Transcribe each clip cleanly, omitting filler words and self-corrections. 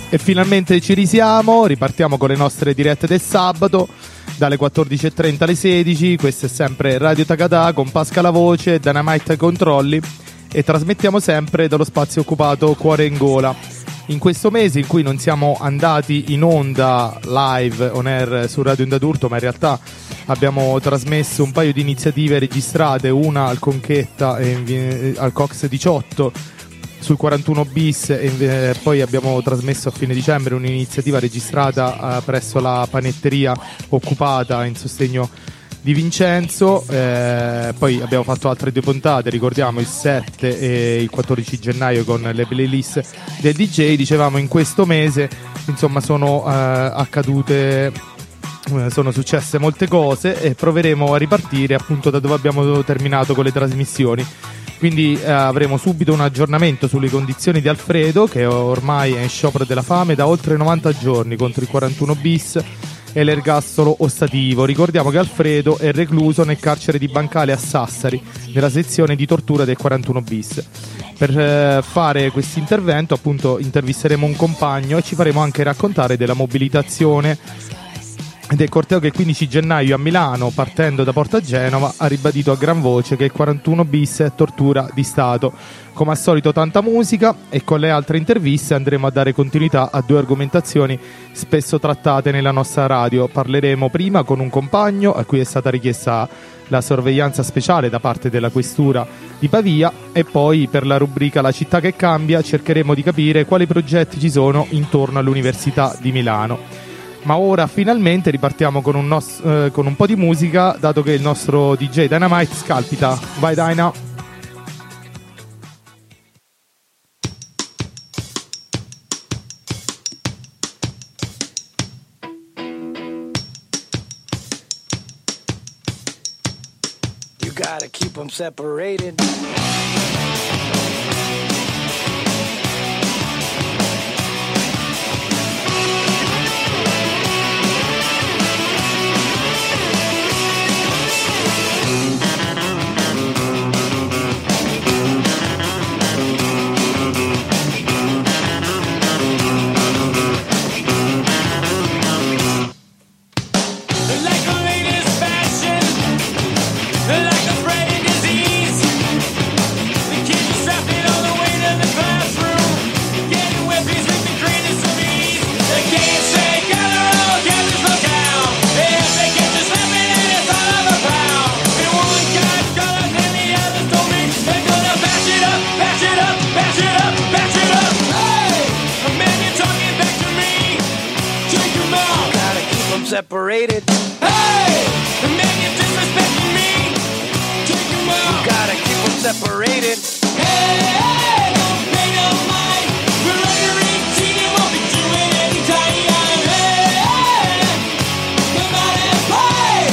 E finalmente ci risiamo, ripartiamo con le nostre dirette del sabato dalle 14.30 alle 16. Questo è sempre Radio Takata con Pasca alla voce, Dynamite ai controlli, e trasmettiamo sempre dallo spazio occupato Cuore in Gola. In questo mese in cui non siamo andati in onda live on air su Radio Onda d'Urto, ma in realtà abbiamo trasmesso un paio di iniziative registrate, una al Conchetta e al Cox 18 sul 41 bis, e poi abbiamo trasmesso a fine dicembre un'iniziativa registrata presso la panetteria occupata in sostegno di Vincenzo. Poi abbiamo fatto altre 2 puntate, ricordiamo il 7 e il 14 gennaio con le playlist del DJ. Dicevamo, in questo mese insomma sono successe molte cose e proveremo a ripartire appunto da dove abbiamo terminato con le trasmissioni. Quindi avremo subito un aggiornamento sulle condizioni di Alfredo, che ormai è in sciopero della fame da oltre 90 giorni contro il 41 bis e l'ergastolo ostativo. Ricordiamo che Alfredo è recluso nel carcere di Bancale a Sassari, nella sezione di tortura del 41 bis. Per fare questo intervento appunto intervisteremo un compagno e ci faremo anche raccontare della mobilitazione del corteo che il 15 gennaio a Milano, partendo da Porta Genova, ha ribadito a gran voce che il 41 bis è tortura di Stato. Come al solito tanta musica, e con le altre interviste andremo a dare continuità a 2 argomentazioni spesso trattate nella nostra radio. Parleremo prima con un compagno a cui è stata richiesta la sorveglianza speciale da parte della questura di Pavia, e poi per la rubrica La città che cambia cercheremo di capire quali progetti ci sono intorno all'Università di Milano. Ma ora finalmente ripartiamo con un po' di musica, dato che il nostro DJ Dynamite scalpita. Vai Dyna! You gotta keep them separated. Separated. Hey, the man you're disrespecting me. Take him out. You gotta keep them separated. Hey, hey, don't pay no mind. We're under 18 and won't be doing any time. Hey, hey, come out and play.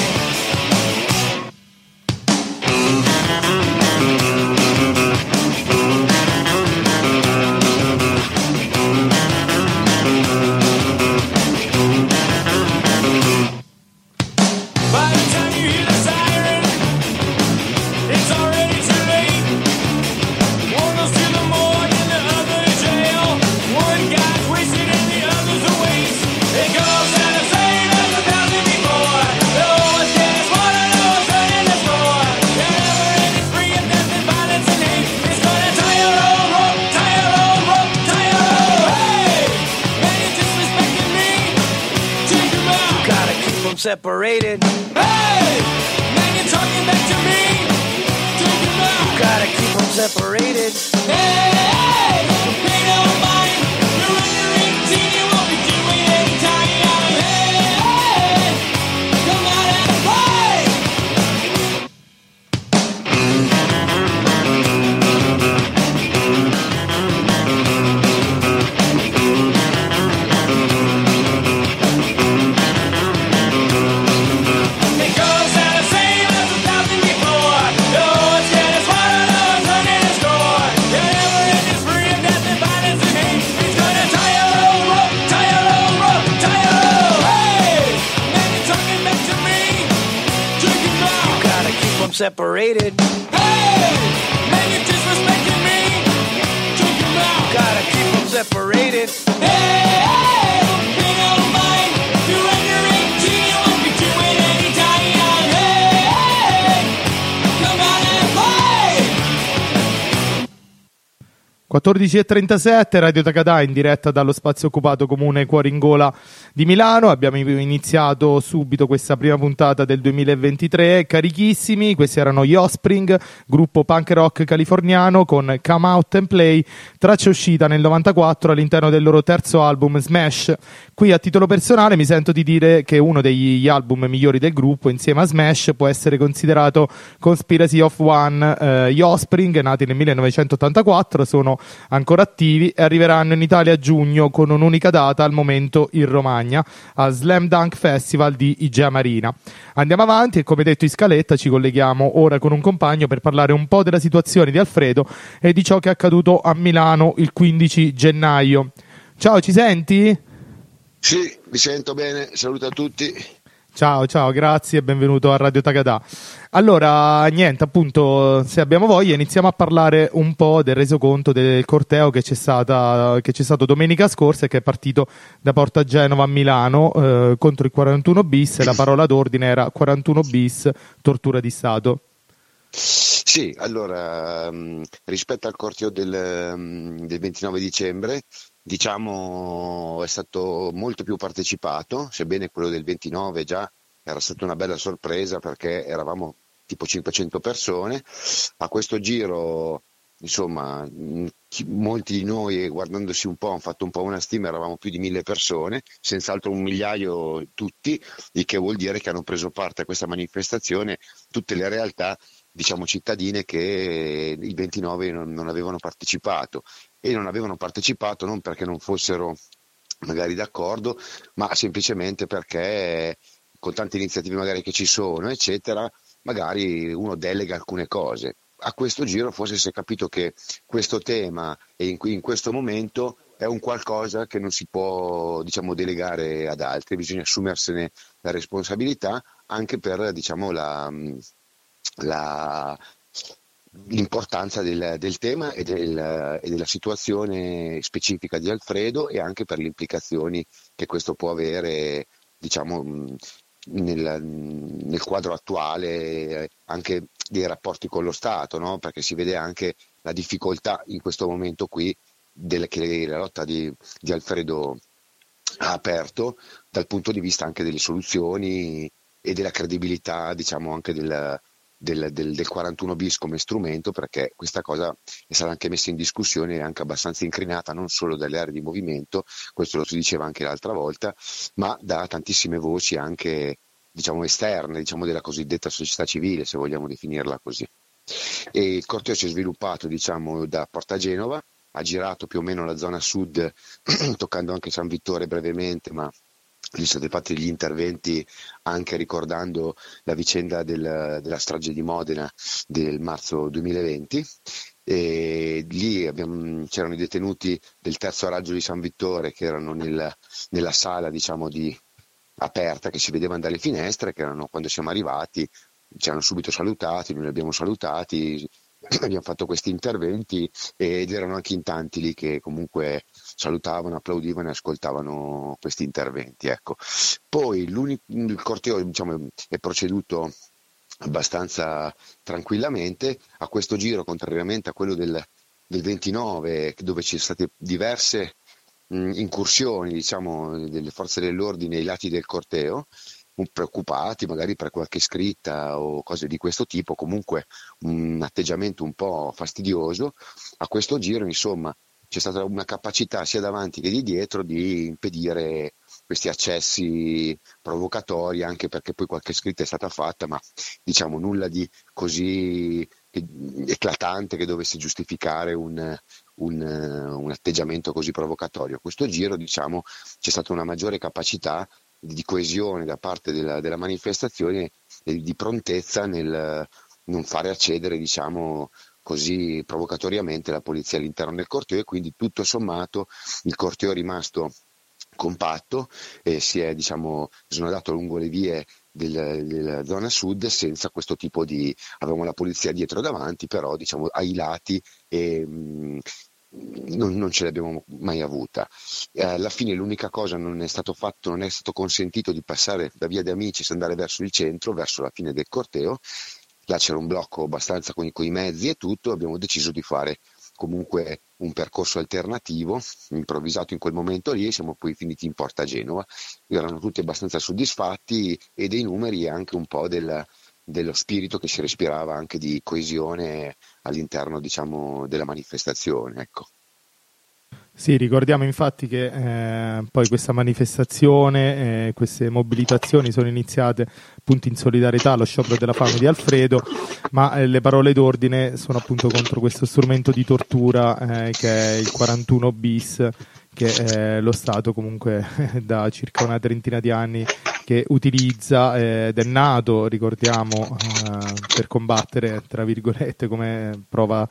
Separated. Hey, man, you're talking back to me. Take him out. You gotta keep them separated. Hey, hey, don't pay no mind. You're under 18, you won't be doing any time. Hey, hey, come out and play. Separated. Hey, man, you're disrespecting me. Take him out. Gotta keep them separated. Hey. 14.37, Radio Takada in diretta dallo spazio occupato comune Cuoringola di Milano. Abbiamo iniziato subito questa prima puntata del 2023, carichissimi. Questi erano gli Offspring, gruppo punk rock californiano con Come Out and Play, traccia uscita nel 94 all'interno del loro terzo album Smash. Qui a titolo personale mi sento di dire che uno degli album migliori del gruppo insieme a Smash può essere considerato Conspiracy of One. Gli Offspring, nati nel 1984, sono ancora attivi e arriveranno in Italia a giugno con un'unica data al momento in Romagna al Slam Dunk Festival di Igea Marina. Andiamo avanti e, come detto in scaletta, ci colleghiamo ora con un compagno per parlare un po' della situazione di Alfredo e di ciò che è accaduto a Milano il 15 gennaio. Ciao, ci senti? Sì, mi sento bene, saluto a tutti. Ciao, grazie e benvenuto a Radio Takada. Allora, niente, appunto, se abbiamo voglia iniziamo a parlare un po' del resoconto del corteo che c'è stato domenica scorsa e che è partito da Porta Genova a Milano contro il 41 bis e la parola d'ordine era 41 bis, tortura di Stato. Sì, allora, rispetto al corteo del 29 dicembre, diciamo è stato molto più partecipato, sebbene quello del 29 già era stata una bella sorpresa perché eravamo tipo 500 persone. A questo giro, insomma, molti di noi, guardandosi un po', hanno fatto un po' una stima, eravamo più di 1000 persone, senz'altro 1 migliaio tutti, il che vuol dire che hanno preso parte a questa manifestazione tutte le realtà, diciamo, cittadine che il 29 non avevano partecipato, e non avevano partecipato non perché non fossero magari d'accordo, ma semplicemente perché con tante iniziative magari che ci sono, eccetera, magari uno delega alcune cose. A questo giro forse si è capito che questo tema e in questo momento è un qualcosa che non si può, diciamo, delegare ad altri, bisogna assumersene la responsabilità anche per, diciamo, l'importanza del tema e della situazione specifica di Alfredo, e anche per le implicazioni che questo può avere, diciamo, nel quadro attuale anche dei rapporti con lo Stato, no? Perché si vede anche la difficoltà in questo momento qui che la lotta di Alfredo ha aperto dal punto di vista anche delle soluzioni e della credibilità, diciamo, anche del 41 bis come strumento, perché questa cosa è stata anche messa in discussione e anche abbastanza incrinata non solo dalle aree di movimento, questo lo si diceva anche l'altra volta, ma da tantissime voci anche, diciamo, esterne, diciamo, della cosiddetta società civile, se vogliamo definirla così. E il corteo si è sviluppato, diciamo, da Porta Genova, ha girato più o meno la zona sud toccando anche San Vittore brevemente, ma gli sono stati fatti gli interventi anche ricordando la vicenda della strage di Modena del marzo 2020, e lì c'erano i detenuti del terzo raggio di San Vittore che erano nella sala, diciamo, aperta, che si vedevano dalle finestre, che erano, quando siamo arrivati ci hanno subito salutati, noi li abbiamo salutati, abbiamo fatto questi interventi ed erano anche in tanti lì che comunque salutavano, applaudivano e ascoltavano questi interventi, ecco. Poi il corteo, diciamo, è proceduto abbastanza tranquillamente. A questo giro, contrariamente a quello del 29, dove ci sono state diverse incursioni, diciamo, delle forze dell'ordine ai lati del corteo, preoccupati magari per qualche scritta o cose di questo tipo, comunque un atteggiamento un po' fastidioso. A questo giro, insomma, c'è stata una capacità sia davanti che di dietro di impedire questi accessi provocatori, anche perché poi qualche scritta è stata fatta, ma, diciamo, nulla di così eclatante che dovesse giustificare un atteggiamento così provocatorio. A questo giro, diciamo, c'è stata una maggiore capacità di coesione da parte della manifestazione e di prontezza nel non fare accedere, diciamo, così provocatoriamente la polizia all'interno del corteo, e quindi tutto sommato il corteo è rimasto compatto e si è, diciamo, snodato lungo le vie della zona sud senza questo tipo avevamo la polizia dietro e davanti, però, diciamo, ai lati, e non ce l'abbiamo mai avuta. Alla fine l'unica cosa non è stato fatto, non è stato consentito di passare da via De Amicis e andare verso il centro, verso la fine del corteo. Là c'era un blocco abbastanza con i mezzi e tutto, abbiamo deciso di fare comunque un percorso alternativo improvvisato in quel momento lì, e siamo poi finiti in Porta Genova. Erano tutti abbastanza soddisfatti, e dei numeri e anche un po' dello spirito che si respirava anche di coesione all'interno, diciamo, della manifestazione, ecco. Sì, ricordiamo infatti che poi questa manifestazione, queste mobilitazioni sono iniziate appunto in solidarietà allo sciopero della fame di Alfredo, ma le parole d'ordine sono appunto contro questo strumento di tortura che è il 41 bis, che lo Stato comunque da circa una trentina di anni che utilizza, ed è nato, ricordiamo, per combattere, tra virgolette, come prova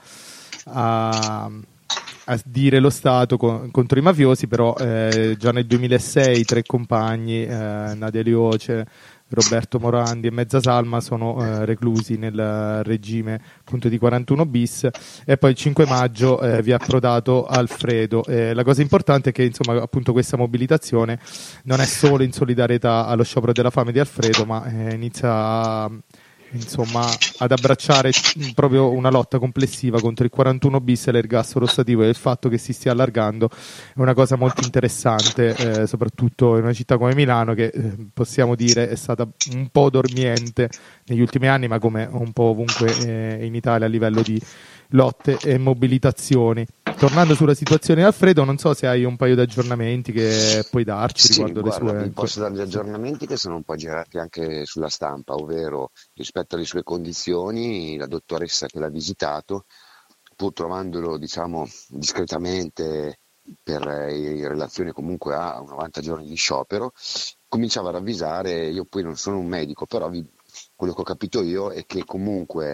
a dire lo Stato contro i mafiosi, però già nel 2006 tre compagni, Nadia Lioce, Roberto Morandi e Mezza Salma, sono reclusi nel regime appunto di 41 bis, e poi il 5 maggio vi ha approdato Alfredo. La cosa importante è che insomma appunto questa mobilitazione non è solo in solidarietà allo sciopero della fame di Alfredo, ma inizia insomma ad abbracciare proprio una lotta complessiva contro il 41 bis e l'ergastolo ostativo, e il fatto che si stia allargando è una cosa molto interessante, soprattutto in una città come Milano, che possiamo dire è stata un po' dormiente negli ultimi anni, ma come un po' ovunque in Italia a livello di lotte e mobilitazioni. Tornando sulla situazione di Alfredo, non so se hai un paio di aggiornamenti che puoi darci riguardo le sue... Vi posso dare gli aggiornamenti che sono un po' girati anche sulla stampa, ovvero rispetto alle sue condizioni, la dottoressa che l'ha visitato, pur trovandolo, diciamo, discretamente in relazione comunque a 90 giorni di sciopero, cominciava a ravvisare. Io poi non sono un medico, però quello che ho capito io è che comunque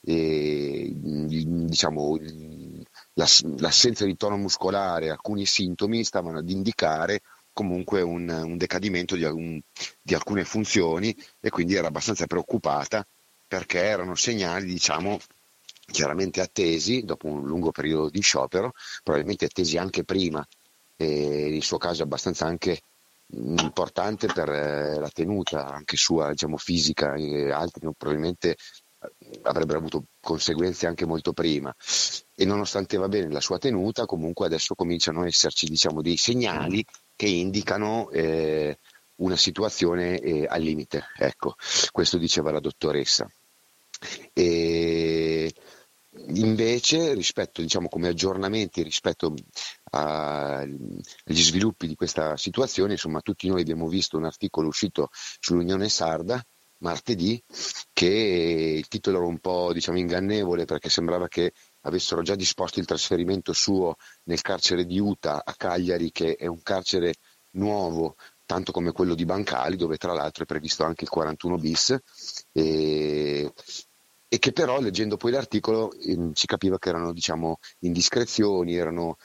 diciamo, l'assenza di tono muscolare, alcuni sintomi stavano ad indicare comunque un decadimento di alcune funzioni, e quindi era abbastanza preoccupata, perché erano segnali, diciamo, chiaramente attesi dopo un lungo periodo di sciopero, probabilmente attesi anche prima, e il suo caso è abbastanza anche importante per la tenuta anche sua, diciamo, fisica, e altri probabilmente avrebbero avuto conseguenze anche molto prima, e nonostante va bene la sua tenuta, comunque adesso cominciano ad esserci, diciamo, dei segnali che indicano una situazione al limite, ecco, questo diceva la dottoressa. E invece, rispetto, diciamo, come aggiornamenti rispetto agli sviluppi di questa situazione, insomma, tutti noi abbiamo visto un articolo uscito sull'Unione Sarda martedì, che il titolo era un po', diciamo, ingannevole, perché sembrava che avessero già disposto il trasferimento suo nel carcere di Uta a Cagliari, che è un carcere nuovo tanto come quello di Bancali, dove tra l'altro è previsto anche il 41 bis, e che però, leggendo poi l'articolo, si capiva che erano, diciamo, indiscrezioni, erano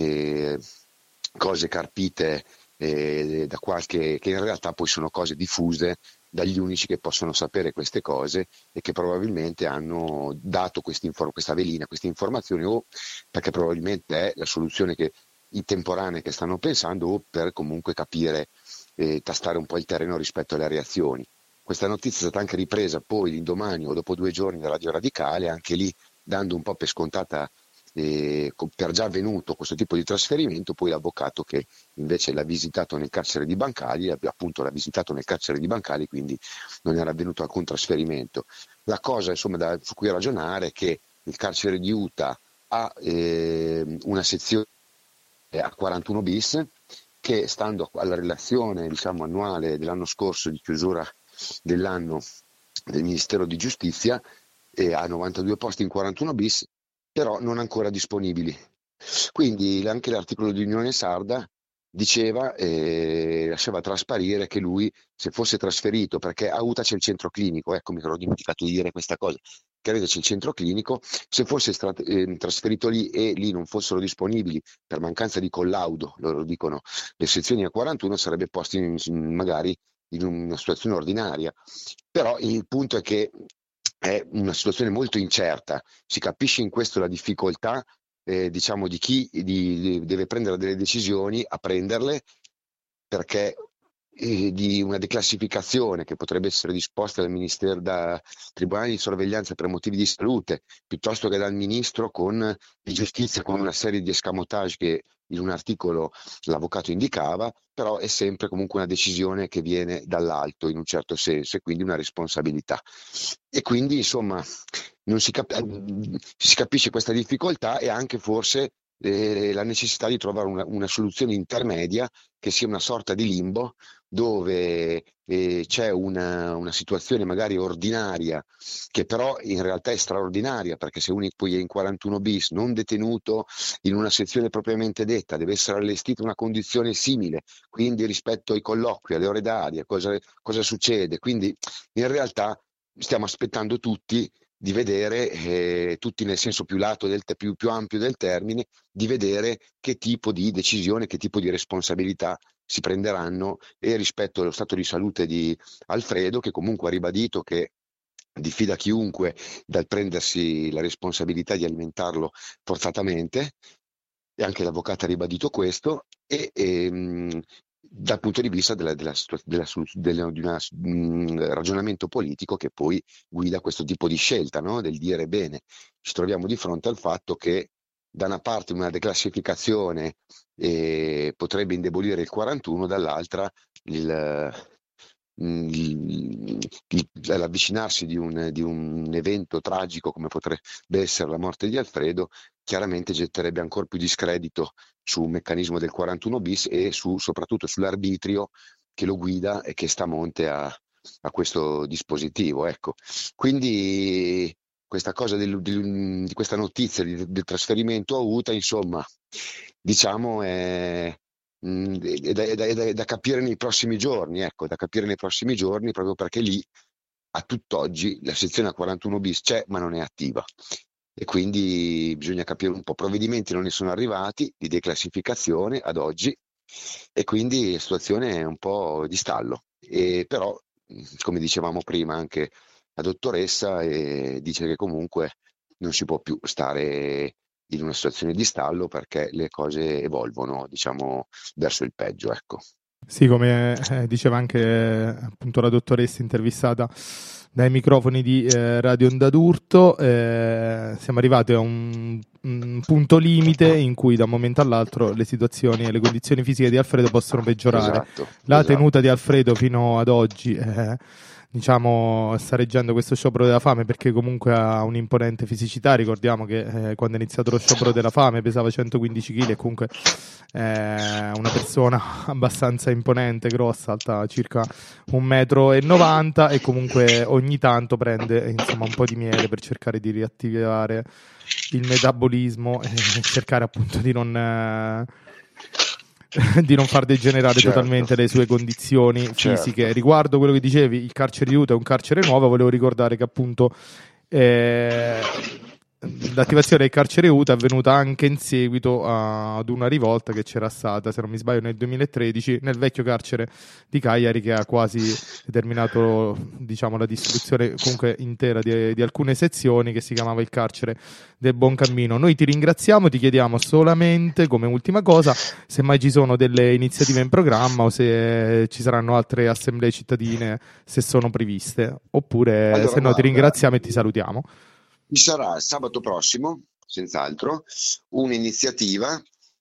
cose carpite da qualche, che in realtà poi sono cose diffuse dagli unici che possono sapere queste cose, e che probabilmente hanno dato questa velina, queste informazioni, o perché probabilmente è la soluzione i temporanei che stanno pensando, o per comunque capire, tastare un po' il terreno rispetto alle reazioni. Questa notizia è stata anche ripresa poi l'indomani o dopo 2 giorni da Radio Radicale, anche lì dando un po' per scontata, per già avvenuto questo tipo di trasferimento. Poi l'avvocato che invece l'ha visitato nel carcere di Bancali, quindi non era avvenuto alcun trasferimento. La cosa, insomma, su cui ragionare è che il carcere di Uta ha una sezione a 41 bis, che, stando alla relazione, diciamo, annuale dell'anno scorso di chiusura dell'anno del Ministero di Giustizia, ha 92 posti in 41 bis, però non ancora disponibili. Quindi anche l'articolo di Unione Sarda diceva, lasciava trasparire che lui, se fosse trasferito, perché a Uta c'è il centro clinico, ecco, mi ero dimenticato di dire questa cosa, che c'è il centro clinico, se fosse trasferito lì e lì non fossero disponibili per mancanza di collaudo, loro dicono, le sezioni a 41, sarebbe posto magari in una situazione ordinaria. Però il punto è che è una situazione molto incerta, si capisce in questo la difficoltà, diciamo, di chi deve prendere delle decisioni a prenderle, perché di una declassificazione che potrebbe essere disposta dal Ministero, da Tribunale di sorveglianza per motivi di salute, piuttosto che dal Ministro di Giustizia, con una serie di escamotage che in un articolo l'avvocato indicava, però è sempre comunque una decisione che viene dall'alto in un certo senso e quindi una responsabilità. E quindi insomma si capisce questa difficoltà e anche forse la necessità di trovare una soluzione intermedia che sia una sorta di limbo dove c'è una situazione magari ordinaria che però in realtà è straordinaria, perché se uno poi è in 41 bis non detenuto in una sezione propriamente detta, deve essere allestita una condizione simile, quindi rispetto ai colloqui, alle ore d'aria, cosa succede? Quindi in realtà stiamo aspettando tutti di vedere, tutti nel senso più lato più ampio del termine, di vedere che tipo di decisione, che tipo di responsabilità si prenderanno e rispetto allo stato di salute di Alfredo, che comunque ha ribadito che diffida chiunque dal prendersi la responsabilità di alimentarlo forzatamente, e anche l'avvocato ha ribadito questo, e dal punto di vista di un ragionamento politico che poi guida questo tipo di scelta, no? Del dire bene, ci troviamo di fronte al fatto che da una parte una declassificazione potrebbe indebolire il 41, dall'altra l'avvicinarsi di un evento tragico come potrebbe essere la morte di Alfredo chiaramente getterebbe ancora più discredito sul meccanismo del 41 bis e soprattutto sull'arbitrio che lo guida e che sta a monte a questo dispositivo. Ecco. Quindi questa cosa di questa notizia del trasferimento a UTA, insomma, diciamo è da capire nei prossimi giorni, ecco, da capire nei prossimi giorni, proprio perché lì a tutt'oggi la sezione a 41 bis c'è ma non è attiva e quindi bisogna capire un po', provvedimenti non ne sono arrivati di declassificazione ad oggi e quindi la situazione è un po' di stallo, però come dicevamo prima anche la dottoressa dice che comunque non si può più stare in una situazione di stallo perché le cose evolvono, diciamo, verso il peggio, ecco. Sì, come diceva anche appunto la dottoressa intervistata dai microfoni di Radio Onda d'Urto, siamo arrivati a un punto limite in cui da un momento all'altro le situazioni e le condizioni fisiche di Alfredo possono peggiorare. La tenuta di Alfredo fino ad oggi diciamo sta reggendo questo sciopero della fame perché comunque ha un'imponente fisicità. Ricordiamo che quando è iniziato lo sciopero della fame pesava 115 kg e comunque una persona abbastanza imponente, grossa, alta circa 1,90 m e comunque ogni tanto prende insomma un po' di miele per cercare di riattivare il metabolismo e cercare appunto di non far degenerare totalmente le sue condizioni fisiche. Certo. Riguardo quello che dicevi, il carcere di Utah è un carcere nuovo, volevo ricordare che appunto l'attivazione del carcere Utah è avvenuta anche in seguito ad una rivolta che c'era stata, se non mi sbaglio, nel 2013 nel vecchio carcere di Cagliari, che ha quasi determinato, diciamo, la distruzione comunque intera di alcune sezioni, che si chiamava il carcere del Buon Cammino. Noi ti ringraziamo, ti chiediamo solamente come ultima cosa se mai ci sono delle iniziative in programma o se ci saranno altre assemblee cittadine, se sono previste, oppure Allora, se no ti ringraziamo e ti salutiamo. Ci sarà sabato prossimo, senz'altro, un'iniziativa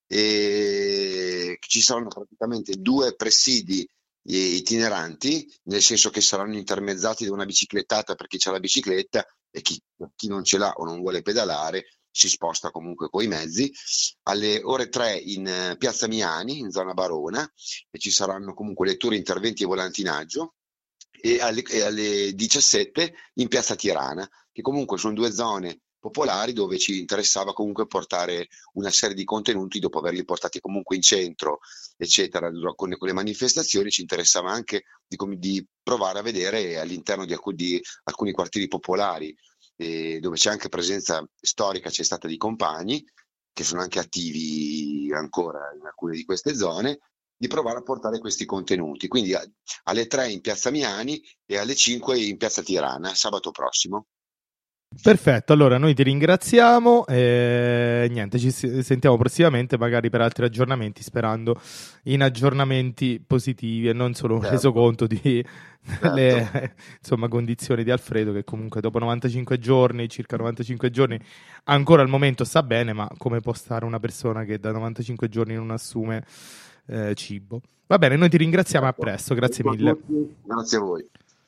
ci saranno praticamente 2 presidi itineranti, nel senso che saranno intermezzati da una biciclettata per chi ha la bicicletta e chi non ce l'ha o non vuole pedalare si sposta comunque coi mezzi, alle ore 3 in Piazza Miani, in zona Barona, e ci saranno comunque letture, interventi e volantinaggio, e alle 17 in Piazza Tirana, che comunque sono 2 zone popolari dove ci interessava comunque portare una serie di contenuti dopo averli portati comunque in centro, eccetera, con le manifestazioni. Ci interessava anche di provare a vedere all'interno di alcuni quartieri popolari dove c'è anche presenza storica, c'è stata di compagni che sono anche attivi ancora in alcune di queste zone, di provare a portare questi contenuti. Quindi alle 3 in Piazza Miani e alle 5 in Piazza Tirana, sabato prossimo. Perfetto, allora noi ti ringraziamo e niente, ci sentiamo prossimamente magari per altri aggiornamenti, sperando in aggiornamenti positivi e non solo un resoconto di le insomma, condizioni di Alfredo, che comunque dopo 95 giorni, circa 95 giorni, ancora al momento sta bene, ma come può stare una persona che da 95 giorni non assume cibo? Va bene, noi ti ringraziamo, a presto, grazie mille. Grazie a voi.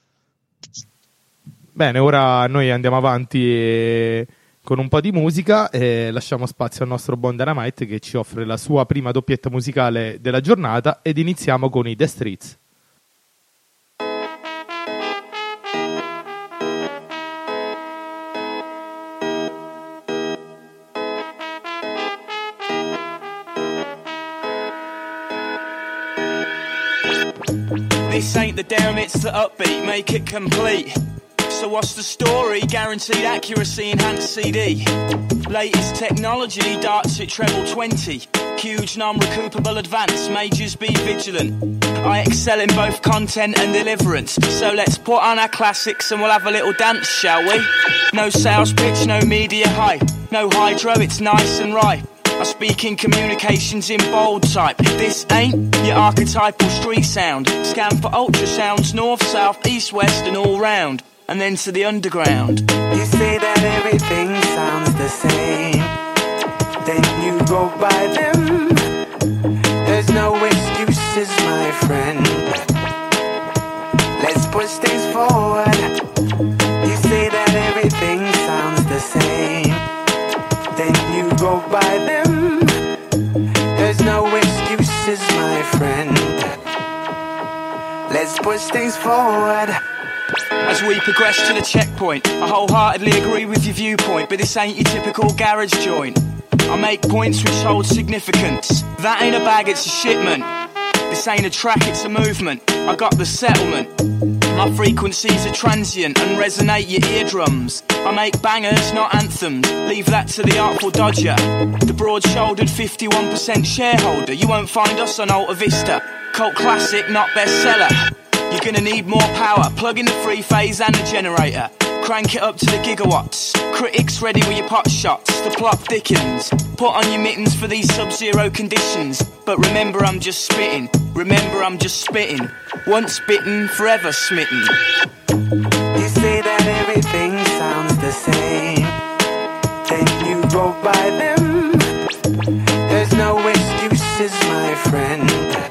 Bene, ora noi andiamo avanti con un po' di musica e lasciamo spazio al nostro buon Dynamite che ci offre la sua prima doppietta musicale della giornata ed iniziamo con i The Streets. This ain't the down, it's the upbeat, make it complete. So what's the story? Guaranteed accuracy, enhanced CD. Latest technology, darts at treble 20. Huge non-recoupable advance, majors be vigilant. I excel in both content and deliverance. So let's put on our classics and we'll have a little dance, shall we? No sales pitch, no media hype. No hydro, it's nice and right. I speak in communications in bold type. This ain't your archetypal street sound. Scan for ultrasounds, north, south, east, west and all round. And then to the underground. You say that everything sounds the same, then you go by them. There's no excuses, my friend. Let's push things forward. You say that everything sounds the same, then you go by them. There's no excuses, my friend. Let's push things forward. As we progress to the checkpoint, I wholeheartedly agree with your viewpoint, but this ain't your typical garage joint. I make points which hold significance. That ain't a bag, it's a shipment. This ain't a track, it's a movement. I got the settlement. My frequencies are transient and resonate your eardrums. I make bangers, not anthems. Leave that to the Artful Dodger. The broad-shouldered 51% shareholder. You won't find us on Alta Vista. Cult classic, not bestseller. You're gonna need more power. Plug in the free phase and the generator. Crank it up to the gigawatts. Critics ready with your pot shots. The plot thickens. Put on your mittens for these sub-zero conditions. But remember I'm just spitting. Remember I'm just spitting. Once bitten, forever smitten. You say that everything sounds the same, then you go by them. There's no excuses, my friend.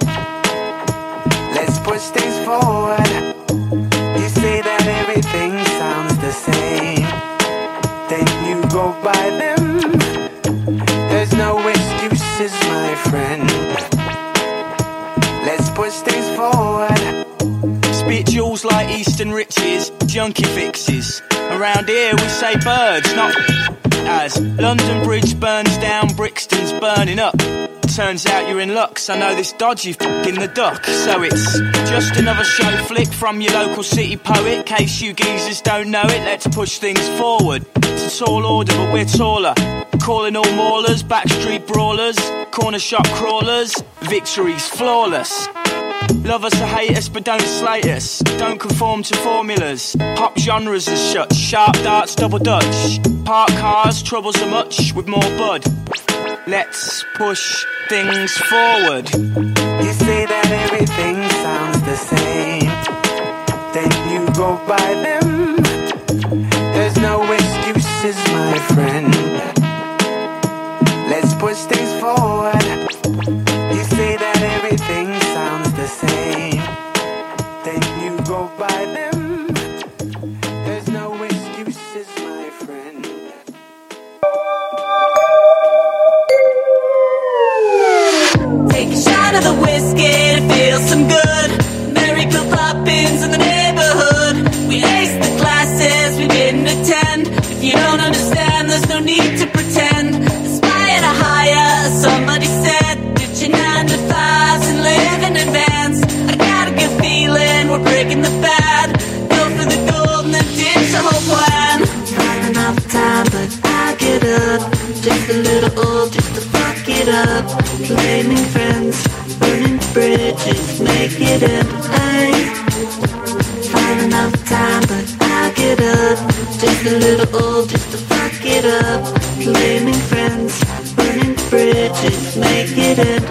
Let's push things forward. You say that everything sounds the same, then you go by them. There's no excuses, my friend. Let's push things forward. Spit jewels like Eastern riches, junkie fixes. Around here we say birds, not as London Bridge burns down, Brixton's burning up. Turns out you're in luck, so I know this dodgy in the duck. So it's just another show flick from your local city poet. Case you geezers don't know it, let's push things forward. It's a tall order, but we're taller. Calling all maulers, backstreet brawlers, corner shop crawlers. Victory's flawless. Love us or hate us, but don't slate us. Don't conform to formulas. Pop genres are shut. Sharp darts, double dutch. Park cars, troubles are much with more bud. Let's push things forward. You say that everything sounds the same, then you go by them. There's no excuses, my friend. Let's push things forward. You say that everything sounds the same, then you go by them. There's no excuses, my friend. Take a shot of the whiskey to feel some good. Merry Bill Poppins in the neighborhood. We aced the classes we didn't attend. If you don't understand, there's no need to pretend. Aspire to higher, somebody said. Ditch your 9 to 5s and live in advance. I got a good feeling we're breaking the bad. Go for the gold and then ditch the whole plan. Find enough time, but I get up. Just a little old, just to fuck it up. Blaming friends, burning bridges, make it end. I ain't find enough time, but I get it up. Just a little old, just to fuck it up. Blaming friends, burning bridges, make it end.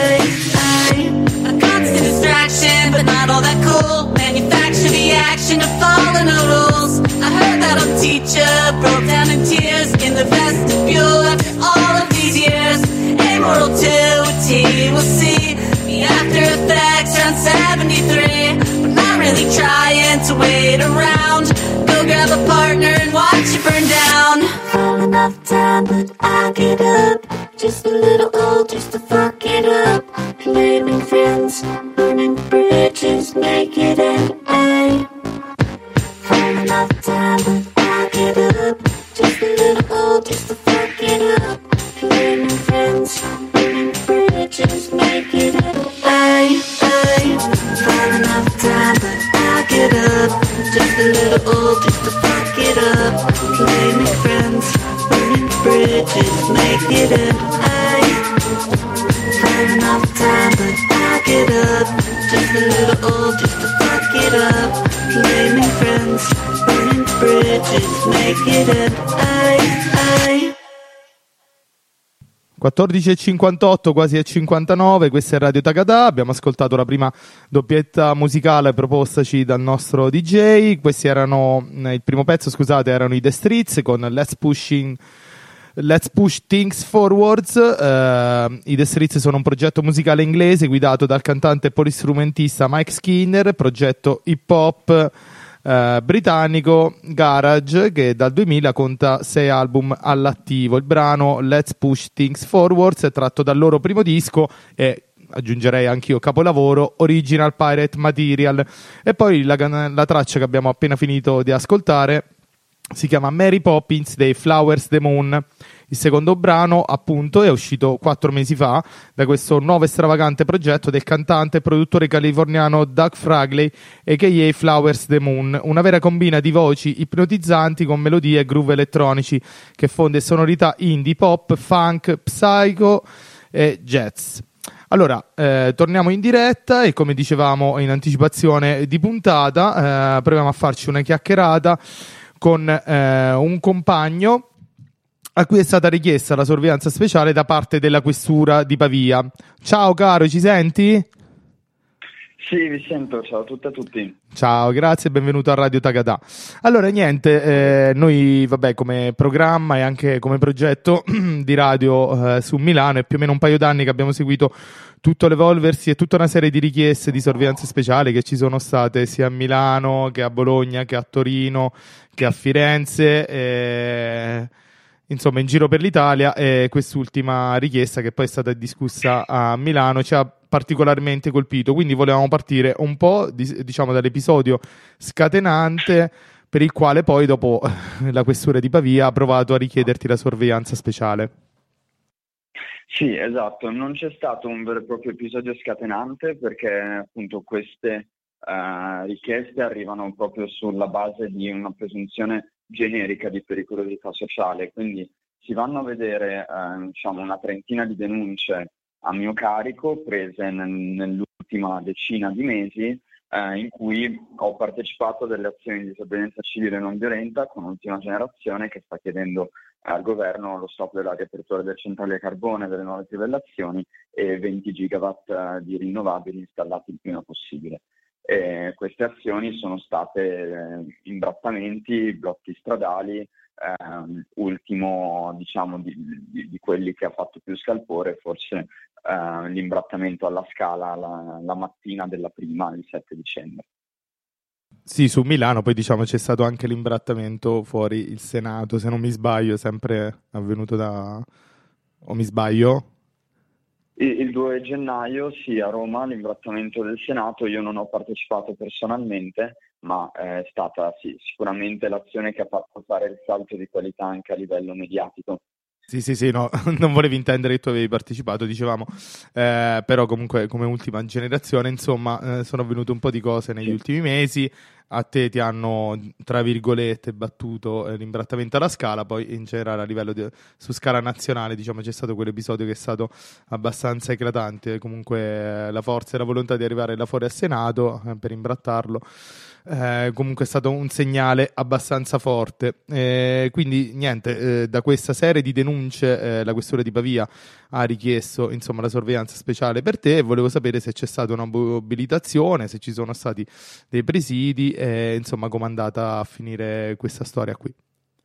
A constant distraction, but not all that cool. Manufacture the action to follow no rules. I heard that old teacher broke down in tears in the vestibule after all of these years. Amoral to a T, we'll see the after effects around 73. But not really trying to wait around. Go grab a partner and watch it burn down. Falling off time, but I get up. Just a little old, just to fuck it up. Blaming friends, burning bridges, make it end. Falling off time, but I get up. Just a little old, just to fuck it up. Blaming friends, burning bridges, make it end. Falling off time, but I get up. Just a little old, just to fuck it up. Blaming friends, burning bridges, make it end. Falling off time, but I get up. Just a little old, just to fuck it up. Blaming friends, burning bridges, make it end. 14:58, quasi 59, questa è Radio Takada. Abbiamo ascoltato la prima doppietta musicale propostaci dal nostro DJ. Questi erano, il primo pezzo, scusate, erano i The Streets con Let's Push Things Forwards. I The Streets sono un progetto musicale inglese guidato dal cantante e polistrumentista Mike Skinner, progetto hip hop britannico garage che dal 2000 conta 6 album all'attivo. Il brano Let's Push Things Forwards è tratto dal loro primo disco e aggiungerei anch'io capolavoro Original Pirate Material. E poi la traccia che abbiamo appena finito di ascoltare si chiama Mary Poppins dei Flowers the Moon. Il secondo brano, appunto, è uscito 4 mesi fa da questo nuovo e stravagante progetto del cantante e produttore californiano Doug Fragley, a.k.a. Flowers the Moon, una vera combina di voci ipnotizzanti con melodie e groove elettronici che fonde sonorità indie, pop, funk, psycho e jazz. Allora, torniamo in diretta e come dicevamo in anticipazione di puntata, proviamo a farci una chiacchierata con un compagno a cui è stata richiesta la sorveglianza speciale da parte della questura di Pavia. Ciao caro, ci senti? Sì, vi sento, ciao a tutte e a tutti. Ciao, grazie e benvenuto a Radio Takada. Allora, niente, noi, vabbè, come programma e anche come progetto di radio su Milano, è più o meno un paio d'anni che abbiamo seguito tutto l'evolversi e tutta una serie di richieste di sorveglianze speciali che ci sono state sia a Milano che a Bologna, che a Torino, che a Firenze, insomma in giro per l'Italia, e quest'ultima richiesta che poi è stata discussa a Milano ci ha particolarmente colpito, quindi volevamo partire un po' diciamo dall'episodio scatenante per il quale poi dopo la questura di Pavia ha provato a richiederti la sorveglianza speciale. Sì, esatto, non c'è stato un vero e proprio episodio scatenante perché appunto queste richieste arrivano proprio sulla base di una presunzione generica di pericolosità sociale, quindi si vanno a vedere diciamo una trentina di denunce a mio carico prese nell'ultima decina di mesi in cui ho partecipato a delle azioni di sorveglianza civile non violenta con Ultima Generazione che sta chiedendo al governo lo stop della riapertura delle centrali a carbone, delle nuove trivellazioni e 20 gigawatt di rinnovabili installati il prima possibile. Queste azioni sono state imbrattamenti, blocchi stradali, ultimo diciamo di quelli che ha fatto più scalpore forse l'imbrattamento alla Scala la mattina della prima, il 7 dicembre. Sì, su Milano poi diciamo c'è stato anche l'imbrattamento fuori il Senato, se non mi sbaglio, sempre avvenuto o mi sbaglio? Il 2 gennaio, sì, a Roma l'imbrattamento del Senato, io non ho partecipato personalmente, ma è stata sì, sicuramente l'azione che ha fatto fare il salto di qualità anche a livello mediatico. Sì, no, non volevi intendere che tu avevi partecipato, dicevamo, però comunque come Ultima Generazione, insomma, sono avvenute un po' di cose negli ultimi mesi, a te ti hanno, tra virgolette, battuto l'imbrattamento alla Scala, poi in generale a livello su scala nazionale, diciamo, c'è stato quell'episodio che è stato abbastanza eclatante, comunque la forza e la volontà di arrivare là fuori al Senato per imbrattarlo. Comunque è stato un segnale abbastanza forte, quindi niente, da questa serie di denunce la questura di Pavia ha richiesto insomma la sorveglianza speciale per te, e volevo sapere se c'è stata una mobilitazione, se ci sono stati dei presidi e insomma com'è andata a finire questa storia qui.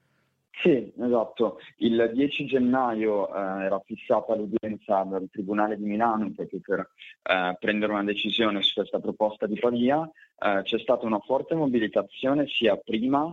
Sì, esatto. Il 10 gennaio era fissata l'udienza del Tribunale di Milano proprio per prendere una decisione su questa proposta di Pavia. C'è stata una forte mobilitazione sia prima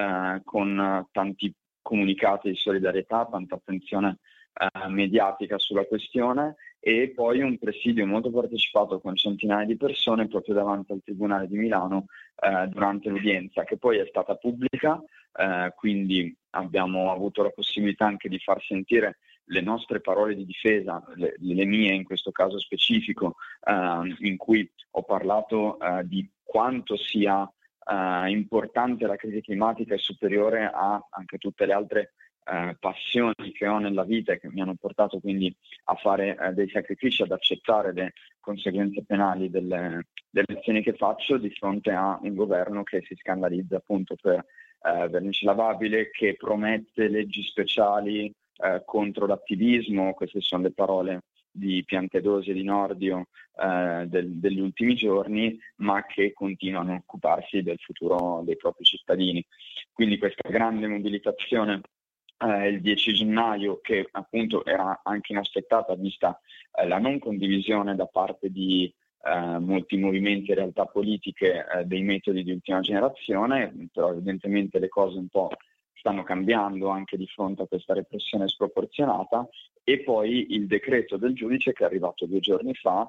con tanti comunicati di solidarietà, tanta attenzione mediatica sulla questione, e poi un presidio molto partecipato con centinaia di persone proprio davanti al Tribunale di Milano durante l'udienza, che poi è stata pubblica, quindi abbiamo avuto la possibilità anche di far sentire le nostre parole di difesa, le mie in questo caso specifico, in cui ho parlato di quanto sia importante la crisi climatica e superiore a anche tutte le altre passioni che ho nella vita e che mi hanno portato quindi a fare dei sacrifici, ad accettare le conseguenze penali delle azioni che faccio di fronte a un governo che si scandalizza appunto per vernice lavabile, che promette leggi speciali contro l'attivismo. Queste sono le parole di Piantedosi e di Nordio degli ultimi giorni, ma che continuano a occuparsi del futuro dei propri cittadini. Quindi questa grande mobilitazione il 10 gennaio, che appunto era anche inaspettata vista la non condivisione da parte di molti movimenti e realtà politiche dei metodi di ultima generazione, però evidentemente le cose un po' stanno cambiando anche di fronte a questa repressione sproporzionata. E poi il decreto del giudice che è arrivato 2 giorni fa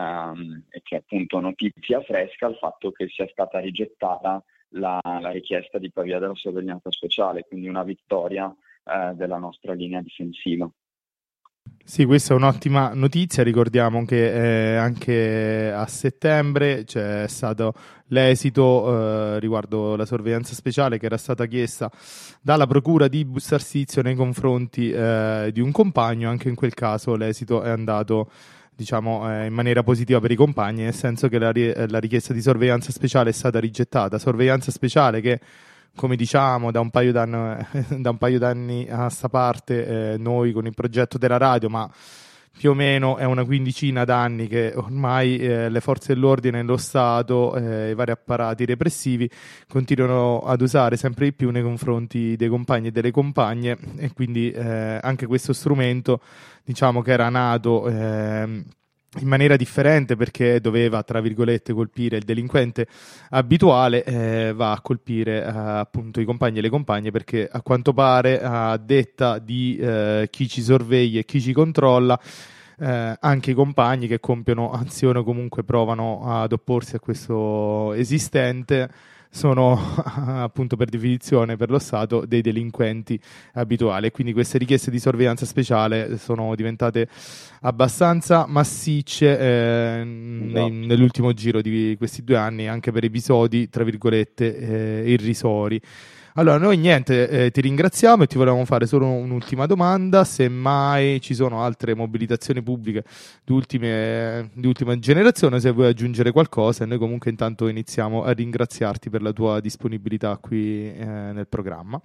e che è appunto notizia fresca, il fatto che sia stata rigettata la richiesta di Pavia della sorveglianza speciale, quindi una vittoria della nostra linea difensiva. Sì, questa è un'ottima notizia. Ricordiamo che anche a settembre c'è stato l'esito riguardo la sorveglianza speciale che era stata chiesta dalla procura di Bustarsizio nei confronti di un compagno. Anche in quel caso l'esito è andato, diciamo, in maniera positiva per i compagni, nel senso che la richiesta di sorveglianza speciale è stata rigettata. Sorveglianza speciale che, come diciamo, da un paio d'anni a sta parte, noi con il progetto della radio, ma più o meno è una quindicina d'anni che ormai le forze dell'ordine, lo Stato, i vari apparati repressivi continuano ad usare sempre di più nei confronti dei compagni e delle compagne, e quindi anche questo strumento, diciamo, che era nato in maniera differente perché doveva, tra virgolette, colpire il delinquente abituale, va a colpire appunto i compagni e le compagne, perché a quanto pare, a detta di chi ci sorveglia e chi ci controlla, anche i compagni che compiono azioni o comunque provano ad opporsi a questo esistente sono appunto per definizione per lo Stato dei delinquenti abituali, quindi queste richieste di sorveglianza speciale sono diventate abbastanza massicce nell'ultimo giro di questi 2 anni, anche per episodi tra virgolette irrisori. Allora, noi niente, ti ringraziamo e ti volevamo fare solo un'ultima domanda: se mai ci sono altre mobilitazioni pubbliche di ultima generazione, se vuoi aggiungere qualcosa, e noi comunque intanto iniziamo a ringraziarti per la tua disponibilità qui nel programma.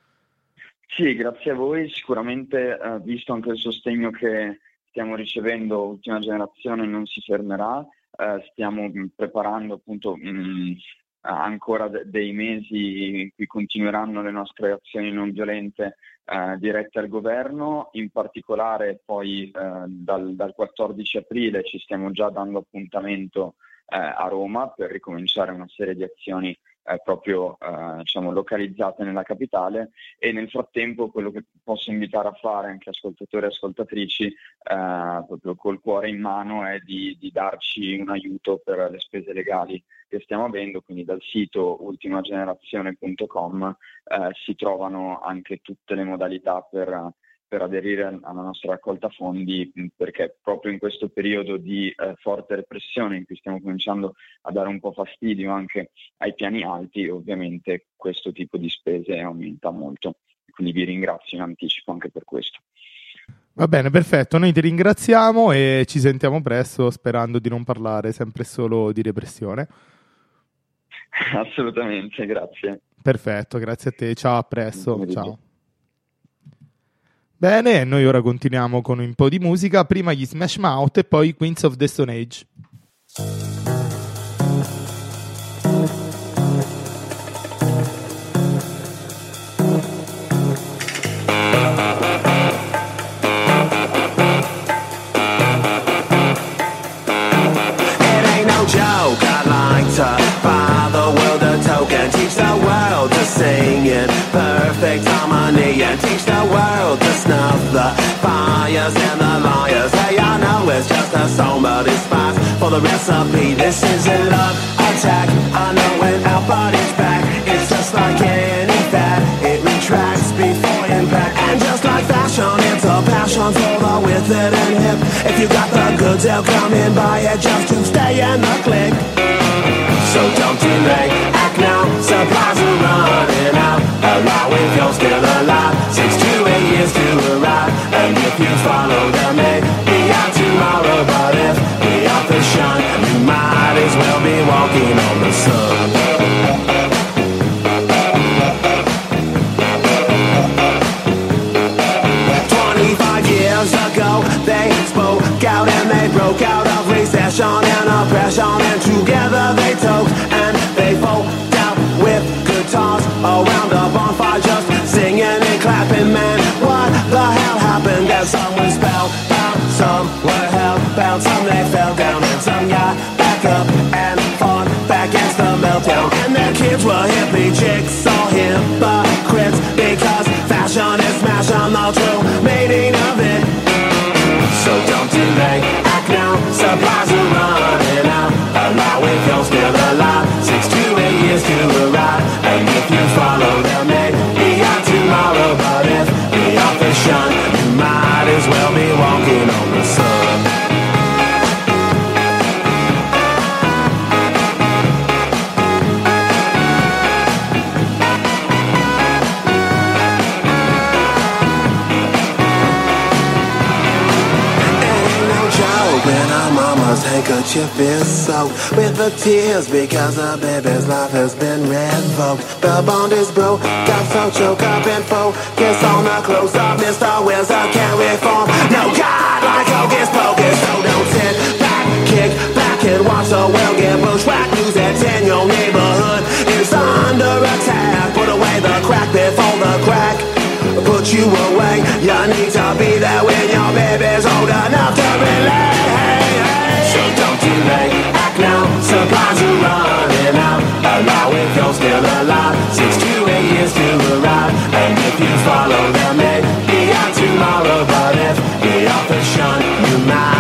Sì, grazie a voi. Sicuramente, visto anche il sostegno che stiamo ricevendo, Ultima Generazione non si fermerà. Stiamo preparando appunto ancora dei mesi in cui continueranno le nostre azioni non violente dirette al governo. In particolare poi dal 14 aprile ci stiamo già dando appuntamento a Roma per ricominciare una serie di azioni proprio diciamo localizzate nella capitale, e nel frattempo quello che posso invitare a fare anche ascoltatori e ascoltatrici proprio col cuore in mano è di darci un aiuto per le spese legali che stiamo avendo. Quindi dal sito ultimagenerazione.com si trovano anche tutte le modalità per per aderire alla nostra raccolta fondi, perché proprio in questo periodo di forte repressione in cui stiamo cominciando a dare un po' fastidio anche ai piani alti, ovviamente questo tipo di spese aumenta molto. Quindi vi ringrazio in anticipo anche per questo. Va bene, perfetto, noi ti ringraziamo e ci sentiamo presto, sperando di non parlare sempre solo di repressione. Assolutamente, grazie. Perfetto, grazie a te, ciao, a presto, ciao. Bene, noi ora continuiamo con un po' di musica, prima gli Smash Mouth e poi Queens of the Stone Age. Sing in perfect harmony and teach the world to snuff the fires and the lawyers. Hey, I know it's just a song, but it's spice for the recipe. This is a love attack. I know when our body's back, it's just like any fad. It retracts before impact, and just like fashion, it's a passion for the withered and hip. If you got the goods, they'll come in buy it just to stay in the clique. So don't delay, act now, supplies are running out. Allow if you're still alive, 6 to 8 years to arrive. And if you follow the may be out tomorrow. But if the authors shine, you might as well be walking on the sun. 25 years ago, they spoke out and they broke out of recession and oppression, and together they took and they folk out with guitars around a bonfire, just singing and clapping. Man, what the hell happened? And some were spellbound, some were hellbound, some they fell down, and some got back up and fought back against the meltdown. And their kids were hippie chicks, all hypocrites, because fashion is smashing the true meaning of it. So don't delay, act now, supplies are running out. Allow if you're still alive, 6 to 8 years to arrive. And if you follow them, may be out tomorrow. But if the authors shine, you might as well be walking on the sun. Handkerchief is soaked with the tears because the baby's life has been revoked. The bond is broke, got so choked up and focus on the close up. Mr. Wilson can't reform. No God like Hocus Pocus, so don't sit back, kick back and watch the world get bushwhacked. News at 10, your neighborhood is under attack. Put away the crack before the crack put you away. You need to be there when your baby's old enough to relate. So don't delay, act now, supplies are running out. Allow if you're still alive, 6 to 8 years to arrive. And if you follow them, may be out tomorrow. But if the authors shine, you might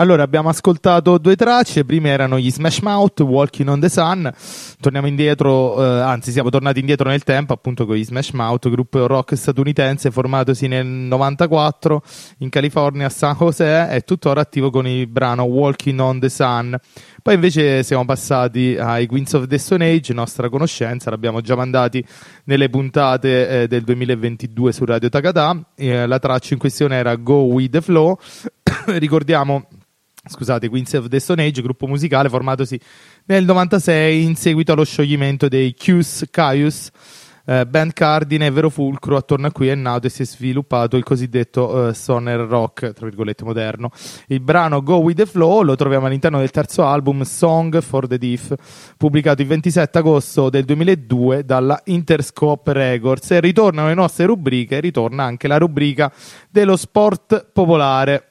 Allora, abbiamo ascoltato 2 tracce, prima erano gli Smash Mouth, Walking on the Sun. Torniamo indietro, anzi siamo tornati indietro nel tempo, appunto con gli Smash Mouth, gruppo rock statunitense formatosi nel 94 in California a San José, è tuttora attivo con il brano Walking on the Sun. Poi invece siamo passati ai Queens of the Stone Age, nostra conoscenza, l'abbiamo già mandati nelle puntate del 2022 su Radio Takata. La traccia in questione era Go With The Flow. Ricordiamo, scusate, Queens of the Stone Age, gruppo musicale formatosi nel 96 in seguito allo scioglimento dei Caius, band cardine, vero fulcro attorno a cui è nato e si è sviluppato il cosiddetto stoner rock, tra virgolette, moderno. Il brano Go With The Flow lo troviamo all'interno del terzo album Song for the Deaf, pubblicato il 27 agosto del 2002 dalla Interscope Records. E ritornano le nostre rubriche, ritorna anche la rubrica dello sport popolare.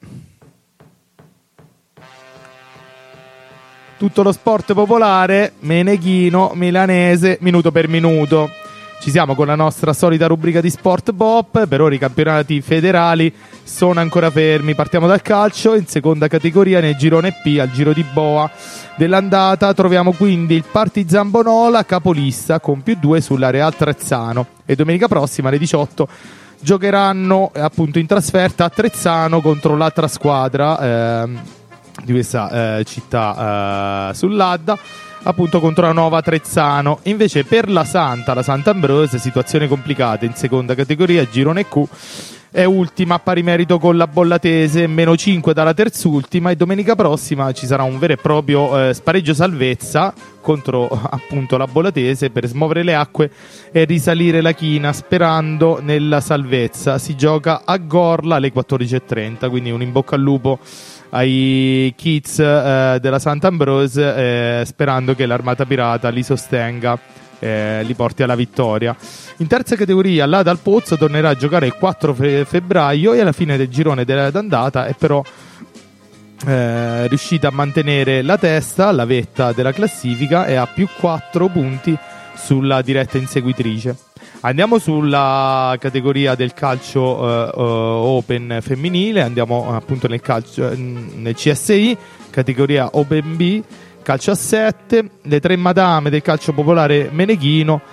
Tutto lo sport popolare, meneghino, milanese, minuto per minuto. Ci siamo con la nostra solita rubrica di sport pop. Per ora i campionati federali sono ancora fermi. Partiamo dal calcio. In seconda categoria, nel girone P, al giro di boa dell'andata, troviamo quindi il Partizan Bonola capolista con +2 sulla Real Trezzano. E domenica prossima alle 18 giocheranno appunto in trasferta a Trezzano contro l'altra squadra di questa città sull'Adda, appunto contro la Nuova Trezzano. Invece per la Sant'Ambrose, situazione complicata in seconda categoria, girone Q, è ultima a pari merito con la Bollatese, -5 dalla terzultima, e domenica prossima ci sarà un vero e proprio spareggio salvezza contro appunto la Bollatese per smuovere le acque e risalire la china sperando nella salvezza. Si gioca a Gorla alle 14:30, quindi un in bocca al lupo ai kids della Sant'Ambrose, sperando che l'Armata Pirata li sostenga, li porti alla vittoria. In terza categoria la Dal Pozzo tornerà a giocare il 4 febbraio e alla fine del girone d'andata è però riuscita a mantenere la testa, la vetta della classifica, e ha +4 punti sulla diretta inseguitrice. Andiamo sulla categoria del calcio Open femminile, andiamo appunto nel calcio, nel CSI, categoria Open B, calcio a 7. Le 3 madame del calcio popolare meneghino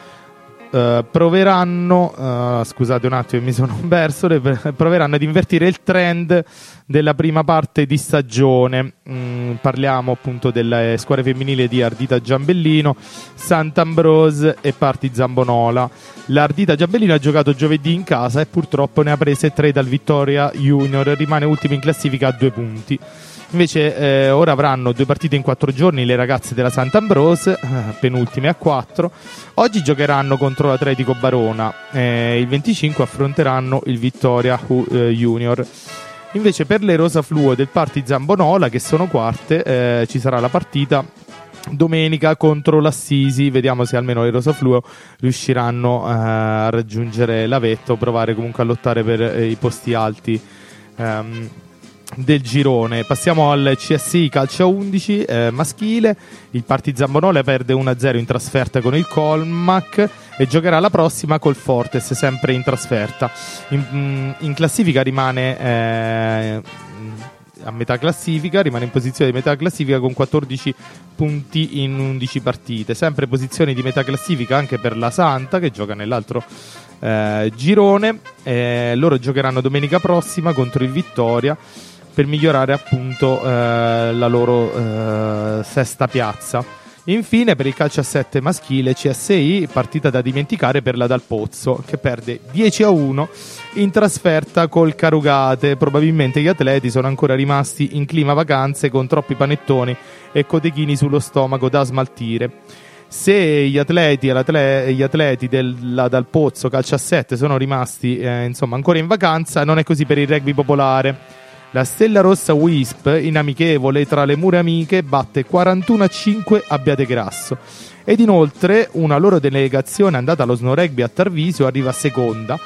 proveranno, scusate un attimo mi sono perso, proveranno ad invertire il trend della prima parte di stagione. Parliamo appunto delle squadre femminili di Ardita Giambellino, Sant'Ambrose e Partizan Bonola. L'Ardita Giambellino ha giocato giovedì in casa e purtroppo ne ha prese 3 dal Vittoria Junior, rimane ultima in classifica a 2 punti. Invece ora avranno 2 partite in 4 giorni le ragazze della Sant'Ambrose, penultime a 4. Oggi giocheranno contro l'Atletico Barona, il 25 affronteranno il Vittoria Junior. Invece per le Rosafluo del Partizan Bonola, che sono quarte, ci sarà la partita domenica contro l'Assisi. Vediamo se almeno le Rosafluo riusciranno a raggiungere la vetta o provare comunque a lottare per i posti alti del girone. Passiamo al CSI calcio a 11 maschile. Il Partizan Bonola perde 1-0 in trasferta con il Colmac e giocherà la prossima col Fortes, sempre in trasferta. In classifica rimane a metà classifica, rimane in posizione di metà classifica con 14 punti in 11 partite. Sempre posizioni di metà classifica anche per la Santa, che gioca nell'altro girone. Loro giocheranno domenica prossima contro il Vittoria per migliorare appunto la loro sesta piazza. Infine per il calcio a 7 maschile CSI, partita da dimenticare per la Dal Pozzo, che perde 10-1 in trasferta col Carugate. Probabilmente gli atleti sono ancora rimasti in clima vacanze con troppi panettoni e cotechini sullo stomaco da smaltire. Se gli atleti della Dal Pozzo calcio a 7 sono rimasti insomma ancora in vacanza, non è così per il rugby popolare. La Stella Rossa Wisp, in amichevole tra le mura amiche, batte 41-5 Abbiategrasso. Ed inoltre una loro delegazione andata allo snow rugby a Tarvisio arriva seconda.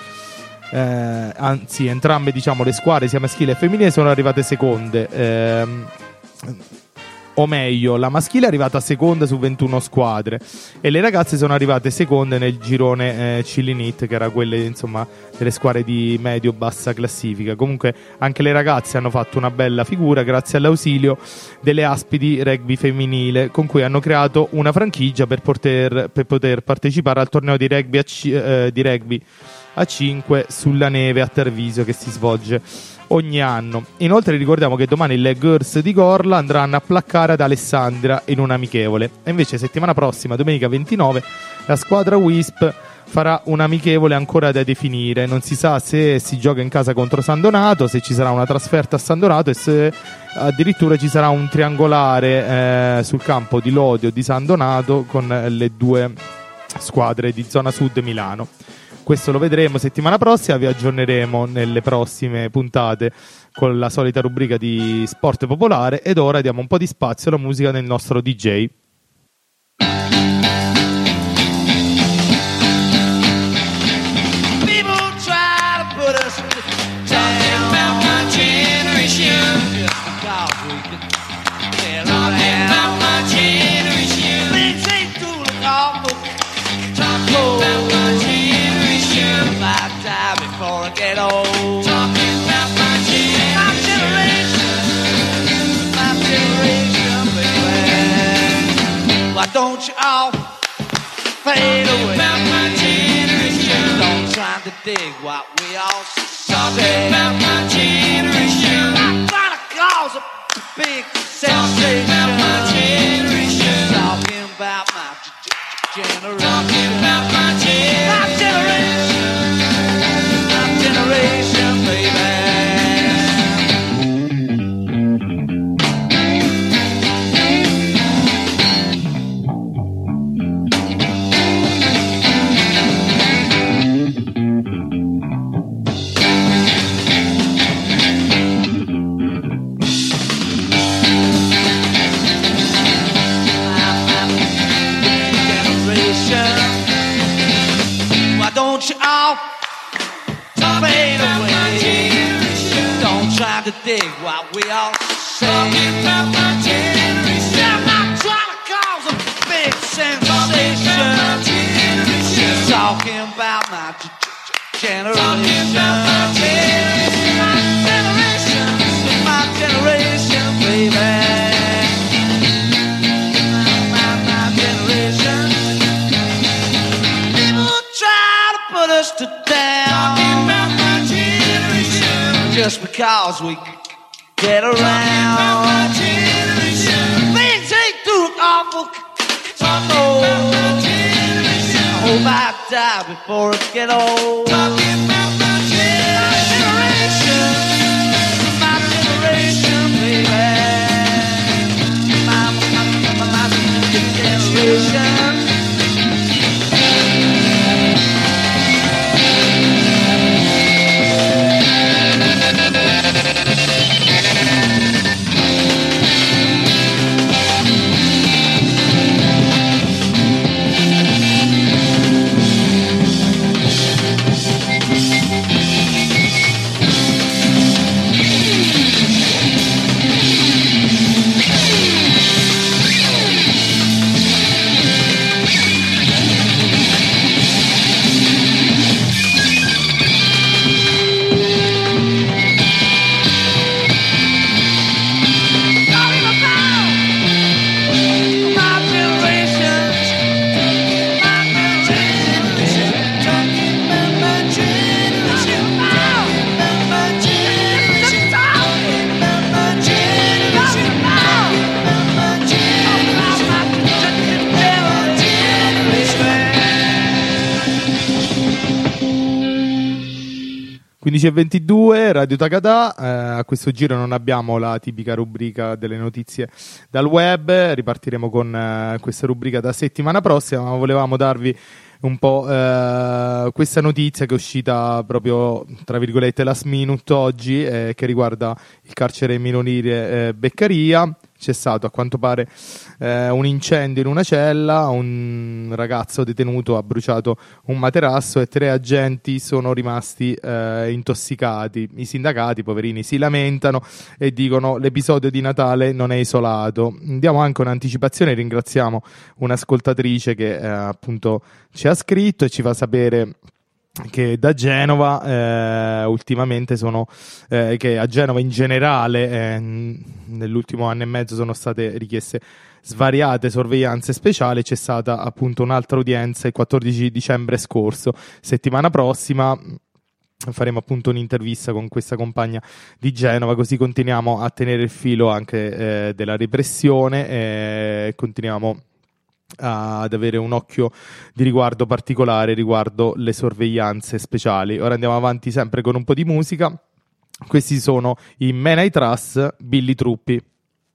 Anzi, entrambe diciamo le squadre sia maschile che femminile sono arrivate seconde. o meglio, la maschile è arrivata seconda su 21 squadre e le ragazze sono arrivate seconde nel girone Cilinit, che era quelle, insomma, delle squadre di medio-bassa classifica. Comunque anche le ragazze hanno fatto una bella figura grazie all'ausilio delle Aspidi Rugby femminile, con cui hanno creato una franchigia per poter partecipare al torneo di rugby a 5 sulla neve a Tarvisio, che si svolge ogni anno. Inoltre ricordiamo che domani le Girls di Gorla andranno a placcare ad Alessandria in un amichevole, e invece settimana prossima, domenica 29, la squadra Wisp farà un amichevole ancora da definire. Non si sa se si gioca in casa contro San Donato, se ci sarà una trasferta a San Donato e se addirittura ci sarà un triangolare sul campo di Lodi o di San Donato con le due squadre di zona sud Milano. Questo lo vedremo settimana prossima, vi aggiorneremo nelle prossime puntate con la solita rubrica di sport popolare, ed ora diamo un po' di spazio alla musica del nostro DJ. Get old. Talking about my generation, baby. Why don't you all fade away? About my generation. Don't try to dig what we all say. Talking about my generation. I'm trying to cause a big sensation. Talking about my generation. Talking about my generation. Talking about my generation. My generation. Generation, baby. Why don't you all fade away? Don't try to dig what we all say. Talking about my generation. I'm not trying to cause a big sensation. Just talking about my generation. Talking about my generation. My generation, baby. My generation. People try to put us to down. Just because we get around. Things ain't too awful. Oh, I hope I die before it get old. Talking about my generation. My generation, baby. My generation. e 22, Radio Tagadà. A questo giro non abbiamo la tipica rubrica delle notizie dal web, ripartiremo con questa rubrica da settimana prossima, ma volevamo darvi un po' questa notizia che è uscita proprio, tra virgolette, last minute oggi, che riguarda il carcere minorile Beccaria. c'è stato a quanto pare un incendio in una cella, un ragazzo detenuto ha bruciato un materasso e 3 agenti sono rimasti intossicati. I sindacati, poverini, si lamentano e dicono l'episodio di Natale non è isolato. Diamo anche un'anticipazione, ringraziamo un'ascoltatrice che appunto ci ha scritto e ci fa sapere che da Genova ultimamente che a Genova in generale nell'ultimo anno e mezzo sono state richieste svariate sorveglianze speciali. C'è stata appunto un'altra udienza il 14 dicembre scorso. Settimana prossima faremo appunto un'intervista con questa compagna di Genova, così continuiamo a tenere il filo anche della repressione e continuiamo ad avere un occhio di riguardo particolare riguardo le sorveglianze speciali. Ora andiamo avanti sempre con un po' di musica. Questi sono i Men I Trust, Billy Truppi.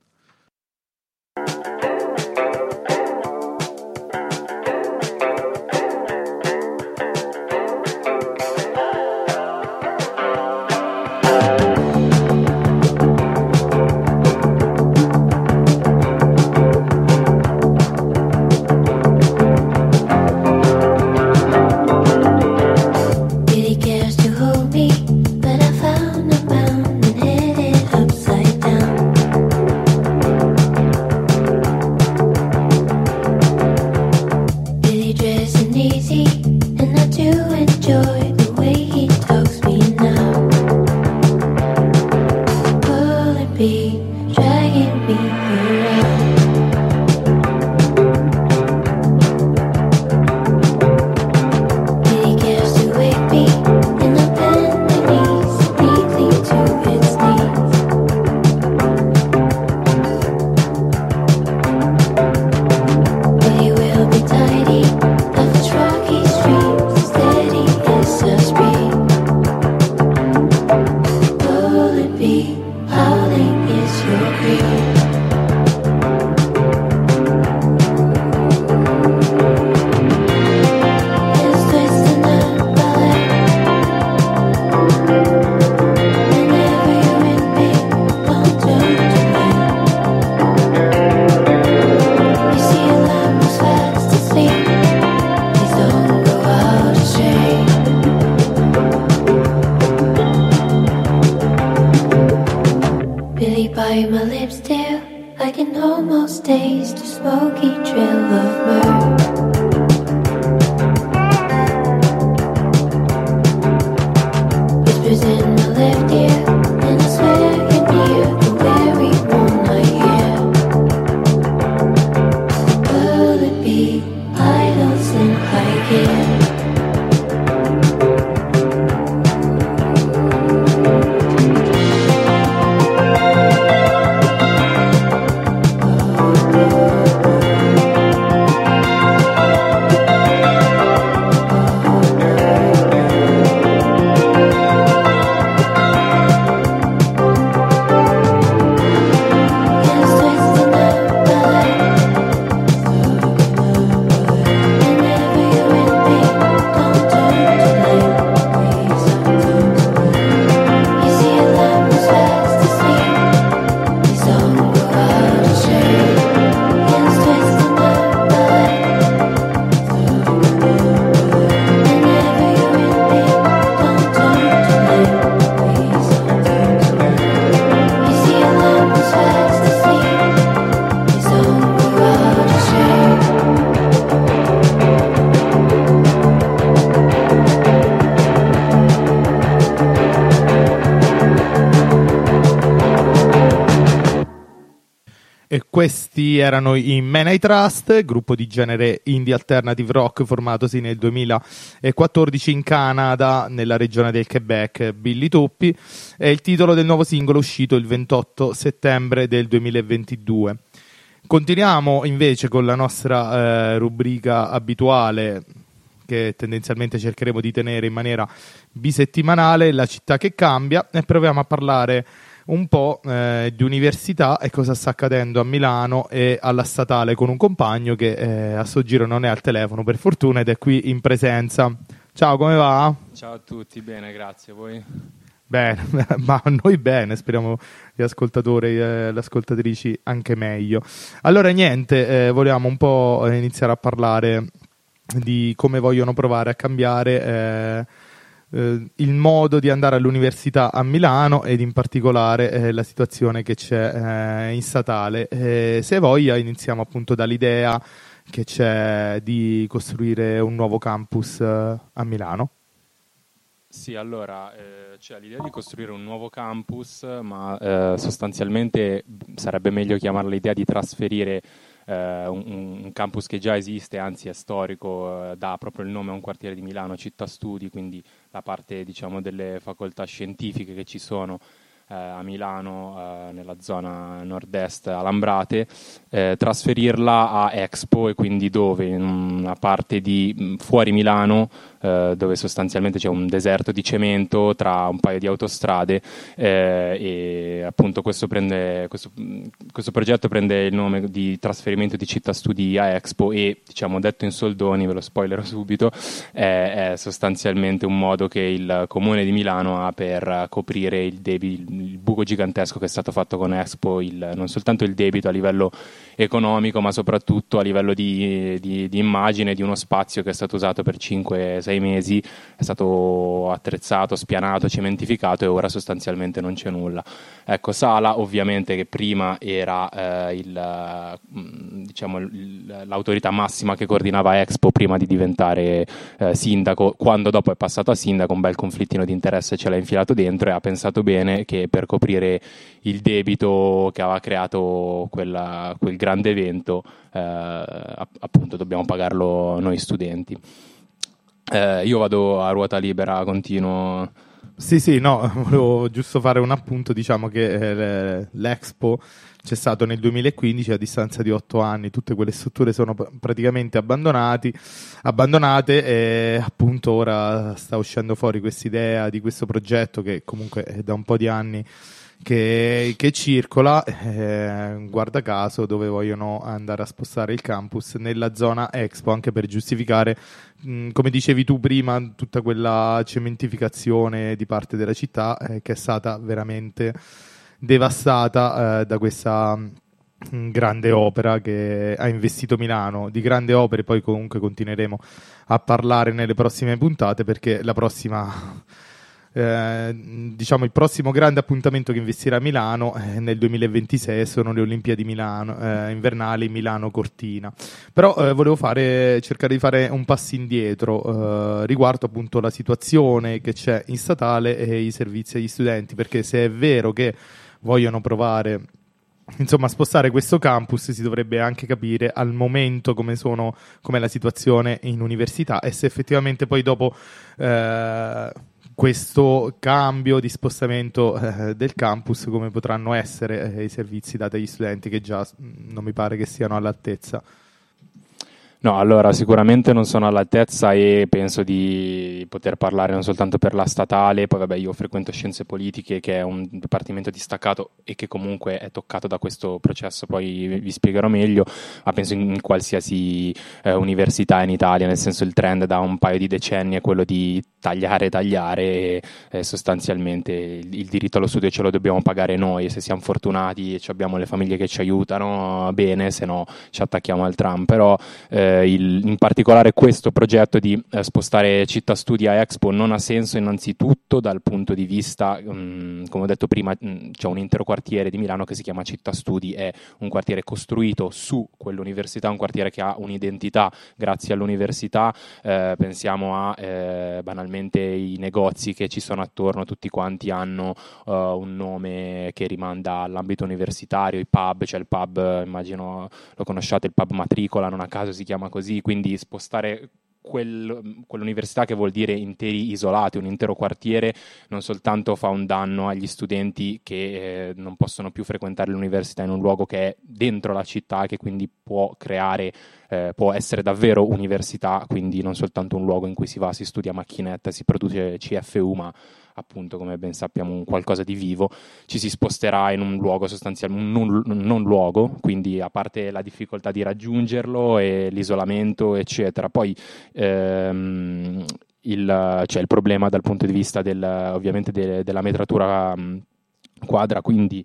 Questi erano i Men I Trust, gruppo di genere indie alternative rock formatosi nel 2014 in Canada, nella regione del Quebec. Billy Truppi è il titolo del nuovo singolo uscito il 28 settembre del 2022. Continuiamo invece con la nostra rubrica abituale, che tendenzialmente cercheremo di tenere in maniera bisettimanale, La città che cambia, e proviamo a parlare un po' di università e cosa sta accadendo a Milano e alla Statale con un compagno che a sto giro non è al telefono per fortuna ed è qui in presenza. Ciao, come va? Ciao a tutti, bene, grazie. Voi? Bene, ma noi bene, speriamo gli ascoltatori e le ascoltatrici anche meglio. Allora niente, volevamo un po' iniziare a parlare di come vogliono provare a cambiare il modo di andare all'università a Milano ed in particolare la situazione che c'è in statale. Se voglia iniziamo appunto dall'idea che c'è di costruire un nuovo campus a Milano. Sì, allora c'è l'idea di costruire un nuovo campus, ma sostanzialmente sarebbe meglio chiamarla l'idea di trasferire un campus che già esiste, anzi è storico, dà proprio il nome a un quartiere di Milano, Città Studi, quindi la parte diciamo delle facoltà scientifiche che ci sono a Milano, nella zona nord-est, a Lambrate, trasferirla a Expo, e quindi dove? In una parte di fuori Milano, dove sostanzialmente c'è un deserto di cemento tra un paio di autostrade, e appunto questo progetto prende il nome di trasferimento di Città Studi a Expo, e diciamo, detto in soldoni, ve lo spoilerò subito, è sostanzialmente un modo che il Comune di Milano ha per coprire il buco gigantesco che è stato fatto con Expo, non soltanto il debito a livello economico, ma soprattutto a livello di immagine di uno spazio che è stato usato per 5-6 mesi, è stato attrezzato, spianato, cementificato, e ora sostanzialmente non c'è nulla. Ecco, Sala ovviamente, che prima era l'autorità massima che coordinava Expo prima di diventare sindaco, quando dopo è passato a sindaco un bel conflittino di interesse ce l'ha infilato dentro, e ha pensato bene che per coprire il debito che aveva creato quel grande evento, appunto dobbiamo pagarlo noi studenti. Io vado a ruota libera, continuo. Sì, no, volevo giusto fare un appunto, diciamo che l'Expo c'è stato nel 2015, a distanza di 8 anni, tutte quelle strutture sono praticamente abbandonate, e appunto ora sta uscendo fuori quest'idea di questo progetto che comunque è da un po' di anni che circola, guarda caso, dove vogliono andare a spostare il campus nella zona Expo, anche per giustificare, come dicevi tu prima, tutta quella cementificazione di parte della città che è stata veramente devastata da questa grande opera che ha investito Milano. Di grandi opere poi comunque continueremo a parlare nelle prossime puntate, perché la prossima diciamo il prossimo grande appuntamento che investirà Milano nel 2026 sono le Olimpiadi Milano invernali Milano-Cortina. Però volevo cercare di fare un passo indietro riguardo appunto la situazione che c'è in statale e i servizi agli studenti, perché se è vero che vogliono provare insomma a spostare questo campus, si dovrebbe anche capire al momento com'è la situazione in università, e se effettivamente poi dopo questo cambio di spostamento del campus, come potranno essere i servizi dati agli studenti, che già non mi pare che siano all'altezza. No, allora sicuramente non sono all'altezza, e penso di poter parlare non soltanto per la statale. Poi vabbè, io frequento scienze politiche, che è un dipartimento distaccato e che comunque è toccato da questo processo, poi vi spiegherò meglio, ma penso in qualsiasi università in Italia, nel senso il trend da un paio di decenni è quello di tagliare, e sostanzialmente il diritto allo studio ce lo dobbiamo pagare noi, e se siamo fortunati e abbiamo le famiglie che ci aiutano, bene, se no ci attacchiamo al tram. Però in particolare questo progetto di spostare Città Studi a Expo non ha senso innanzitutto dal punto di vista, come ho detto prima, c'è un intero quartiere di Milano che si chiama Città Studi, è un quartiere costruito su quell'università, un quartiere che ha un'identità grazie all'università. Pensiamo a banalmente i negozi che ci sono attorno, tutti quanti hanno un nome che rimanda all'ambito universitario, i pub, c'è il pub, immagino lo conosciate, il pub Matricola, non a caso si chiama così, quindi spostare quell'università, che vuol dire interi isolati, un intero quartiere, non soltanto fa un danno agli studenti che non possono più frequentare l'università in un luogo che è dentro la città, che quindi può essere davvero università, quindi non soltanto un luogo in cui si va, si studia macchinetta, si produce CFU, ma appunto, come ben sappiamo, un qualcosa di vivo. Ci si sposterà in un luogo sostanzialmente, un non luogo, quindi a parte la difficoltà di raggiungerlo e l'isolamento eccetera, poi c'è il problema dal punto di vista ovviamente della metratura quadra, quindi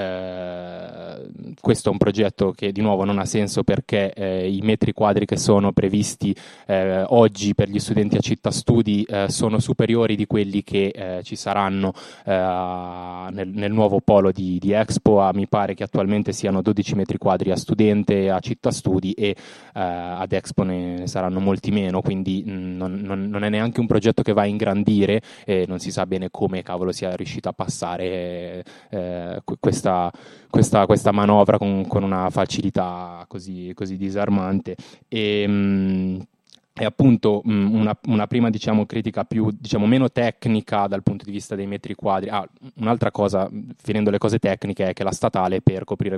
questo è un progetto che di nuovo non ha senso, perché i metri quadri che sono previsti oggi per gli studenti a Città Studi sono superiori di quelli che ci saranno nel nuovo polo di Expo. Mi pare che attualmente siano 12 metri quadri a studente a Città Studi, e ad Expo ne saranno molti meno, quindi non è neanche un progetto che va a ingrandire, e non si sa bene come cavolo sia riuscita a passare questa manovra con una facilità così disarmante. E appunto una prima, diciamo, critica più, diciamo, meno tecnica dal punto di vista dei metri quadri. Un'altra cosa, finendo le cose tecniche, è che la statale, per coprire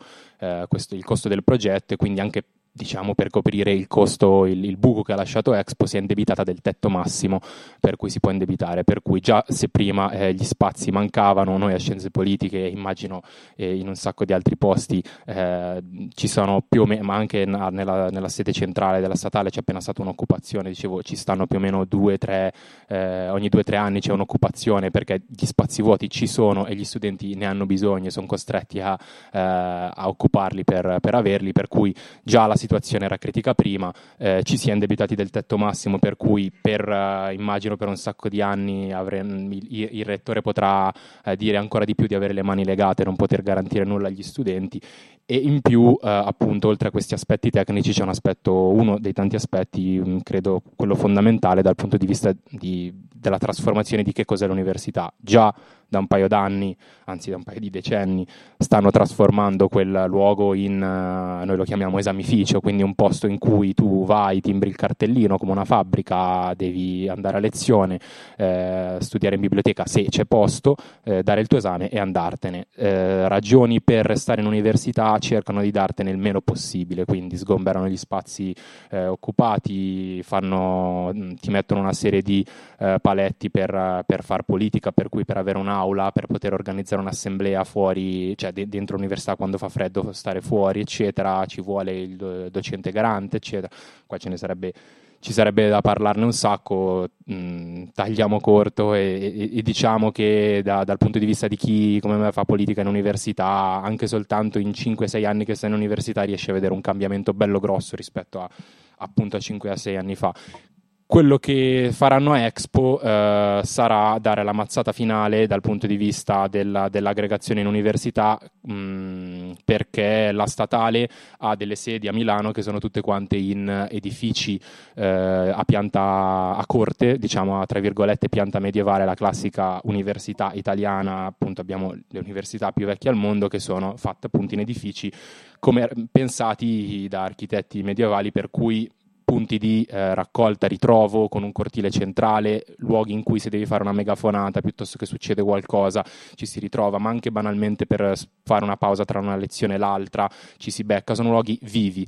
il costo del progetto, e quindi anche, diciamo, per coprire il costo, il buco che ha lasciato Expo, si è indebitata del tetto massimo per cui si può indebitare, per cui già se prima gli spazi mancavano, noi a Scienze Politiche, immagino in un sacco di altri posti ci sono più o meno, ma anche nella sede centrale della statale c'è appena stata un'occupazione, dicevo, ci stanno più o meno ogni 2-3 anni c'è un'occupazione, perché gli spazi vuoti ci sono e gli studenti ne hanno bisogno e sono costretti a occuparli per averli, per cui già la situazione era critica prima, ci si è indebitati del tetto massimo, per cui immagino per un sacco di anni il rettore potrà dire ancora di più di avere le mani legate e non poter garantire nulla agli studenti. E in più, appunto, oltre a questi aspetti tecnici, c'è uno dei tanti aspetti, credo quello fondamentale dal punto di vista della trasformazione di che cos'è l'università. Già da un paio d'anni, anzi da un paio di decenni, stanno trasformando quel luogo noi lo chiamiamo esamificio, quindi un posto in cui tu vai, timbri il cartellino come una fabbrica, devi andare a lezione, studiare in biblioteca se c'è posto, dare il tuo esame e andartene. Ragioni per restare in università cercano di dartene il meno possibile, quindi sgomberano gli spazi occupati, ti mettono una serie di paletti per far politica, per cui per avere un'aula, per poter organizzare un'assemblea fuori, cioè dentro l'università quando fa freddo stare fuori, eccetera, ci vuole il docente garante, eccetera. Qua ci sarebbe da parlarne un sacco, tagliamo corto e diciamo che dal punto di vista di chi come me fa politica in università, anche soltanto in 5-6 anni che sta in università riesce a vedere un cambiamento bello grosso rispetto appunto a 5-6 anni fa. Quello che faranno a Expo sarà dare la mazzata finale dal punto di vista dell'aggregazione in università, perché la statale ha delle sedi a Milano che sono tutte quante in edifici a pianta a corte, diciamo a tra virgolette pianta medievale, la classica università italiana. Appunto abbiamo le università più vecchie al mondo che sono fatte appunto in edifici pensati da architetti medievali, per cui punti di raccolta, ritrovo, con un cortile centrale, luoghi in cui se devi fare una megafonata piuttosto che succede qualcosa ci si ritrova, ma anche banalmente per fare una pausa tra una lezione e l'altra ci si becca, sono luoghi vivi.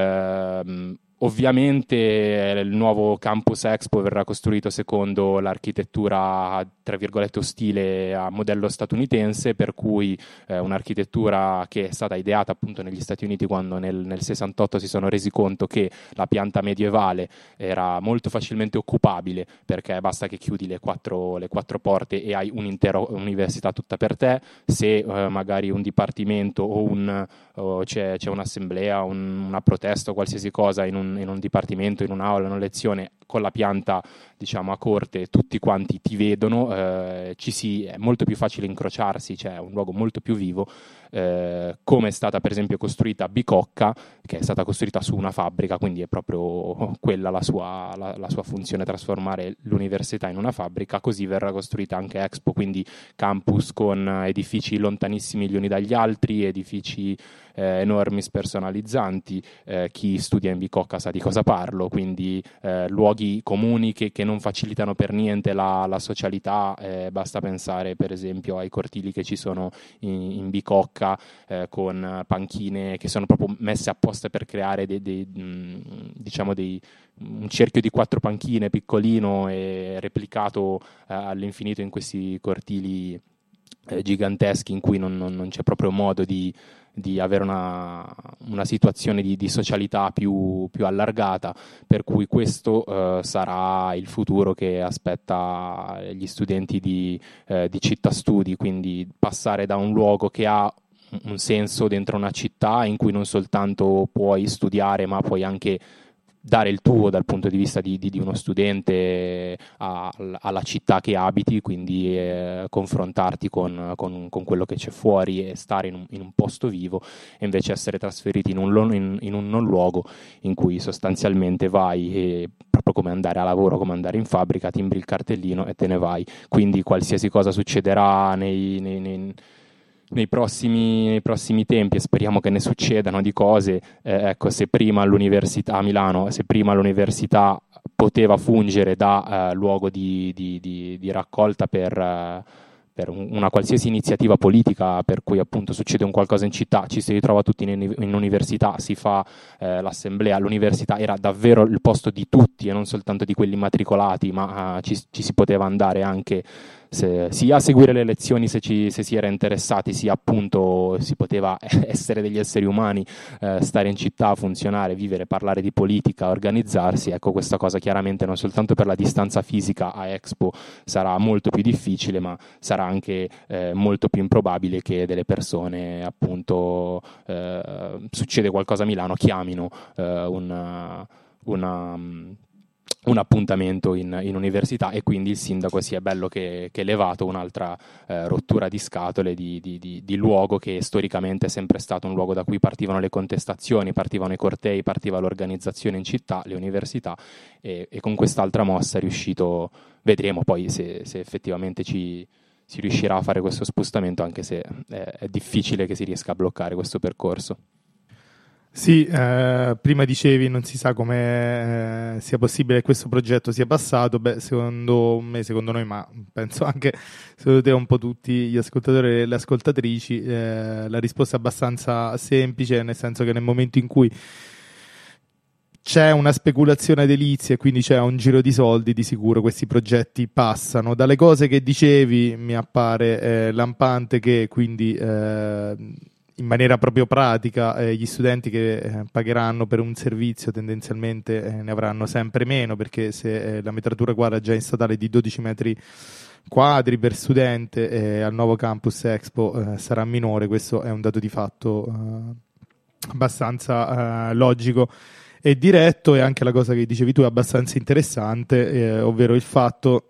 Ovviamente il nuovo campus Expo verrà costruito secondo l'architettura tra virgolette ostile a modello statunitense, per cui un'architettura che è stata ideata appunto negli Stati Uniti quando nel 68 si sono resi conto che la pianta medievale era molto facilmente occupabile, perché basta che chiudi le quattro porte e hai un'intera università tutta per te. Se magari un dipartimento o c'è un'assemblea, una protesta o qualsiasi cosa in un dipartimento, in un'aula, in una lezione, con la pianta diciamo a corte tutti quanti ti vedono, è molto più facile incrociarsi, cioè è un luogo molto più vivo, come è stata per esempio costruita Bicocca, che è stata costruita su una fabbrica, quindi è proprio quella la sua funzione, trasformare l'università in una fabbrica. Così verrà costruita anche Expo, quindi campus con edifici lontanissimi gli uni dagli altri, edifici enormi, spersonalizzanti. Chi studia in Bicocca sa di cosa parlo, quindi luoghi comuni che non facilitano per niente la socialità. Basta pensare per esempio ai cortili che ci sono in Bicocca, con panchine che sono proprio messe apposta per creare un cerchio di 4 panchine piccolino e replicato all'infinito in questi cortili giganteschi in cui non c'è proprio modo di di avere una situazione di socialità più allargata, per cui questo sarà il futuro che aspetta gli studenti di città studi, quindi passare da un luogo che ha un senso dentro una città in cui non soltanto puoi studiare ma puoi anche dare il tuo dal punto di vista di uno studente alla città che abiti, quindi confrontarti con quello che c'è fuori e stare in un posto vivo, e invece essere trasferiti in un non luogo in cui sostanzialmente vai e, proprio come andare a lavoro, come andare in fabbrica, timbri il cartellino e te ne vai. Quindi qualsiasi cosa succederà nei prossimi tempi, e speriamo che ne succedano di cose, ecco, se prima all'università a Milano, se prima l'università poteva fungere da luogo di raccolta per una qualsiasi iniziativa politica, per cui appunto succede un qualcosa in città, ci si ritrova tutti in università, si fa l'assemblea, l'università era davvero il posto di tutti e non soltanto di quelli immatricolati, ma ci si poteva andare anche sia a seguire le lezioni se si era interessati, sia appunto si poteva essere degli esseri umani, stare in città, funzionare, vivere, parlare di politica, organizzarsi. Ecco, questa cosa chiaramente non soltanto per la distanza fisica a Expo sarà molto più difficile, ma sarà anche molto più improbabile che delle persone, appunto, succede qualcosa a Milano, chiamino un appuntamento in università, e quindi il sindaco si è bello che levato un'altra rottura di scatole di luogo che storicamente è sempre stato un luogo da cui partivano le contestazioni, partivano i cortei, partiva l'organizzazione in città, le università, e con quest'altra mossa è riuscito, vedremo poi se effettivamente si riuscirà a fare questo spostamento, anche se è difficile che si riesca a bloccare questo percorso. Sì, prima dicevi non si sa come sia possibile che questo progetto sia passato. Beh, secondo me, secondo noi, ma penso anche secondo te un po' tutti gli ascoltatori e le ascoltatrici, la risposta è abbastanza semplice, nel senso che nel momento in cui c'è una speculazione edilizia e quindi c'è un giro di soldi, di sicuro questi progetti passano. Dalle cose che dicevi mi appare lampante che quindi in maniera proprio pratica gli studenti che pagheranno per un servizio tendenzialmente ne avranno sempre meno, perché se la metratura quadra già in statale è di 12 metri quadri per studente, al nuovo campus Expo sarà minore. Questo è un dato di fatto abbastanza logico e diretto. E anche la cosa che dicevi tu è abbastanza interessante, ovvero il fatto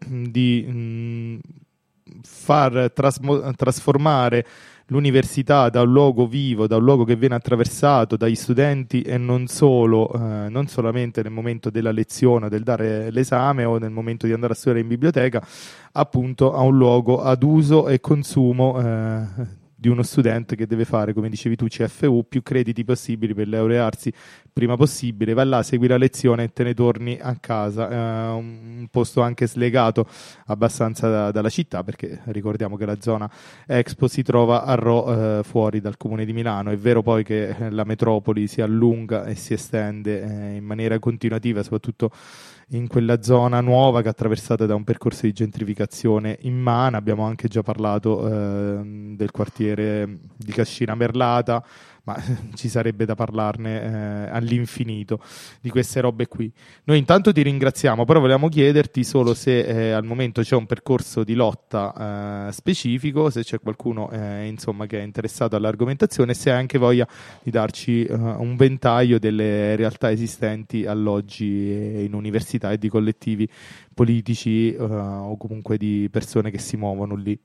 di far trasformare l'università da un luogo vivo, da un luogo che viene attraversato dagli studenti, e non solo, non solamente nel momento della lezione, del dare l'esame o nel momento di andare a studiare in biblioteca, appunto a un luogo ad uso e consumo di uno studente che deve fare, come dicevi tu, CFU, più crediti possibili per laurearsi prima possibile, va là, segui la lezione e te ne torni a casa, un posto anche slegato abbastanza dalla città, perché ricordiamo che la zona Expo si trova a Rho, fuori dal comune di Milano. È vero poi che la metropoli si allunga e si estende in maniera continuativa, soprattutto in quella zona nuova che è attraversata da un percorso di gentrificazione immane. Abbiamo anche già parlato del quartiere di Cascina Merlata, ma ci sarebbe da parlarne all'infinito di queste robe qui. Noi intanto ti ringraziamo, però volevamo chiederti solo se al momento c'è un percorso di lotta specifico, se c'è qualcuno insomma che è interessato all'argomentazione, e se hai anche voglia di darci un ventaglio delle realtà esistenti all'oggi in università e di collettivi politici o comunque di persone che si muovono lì.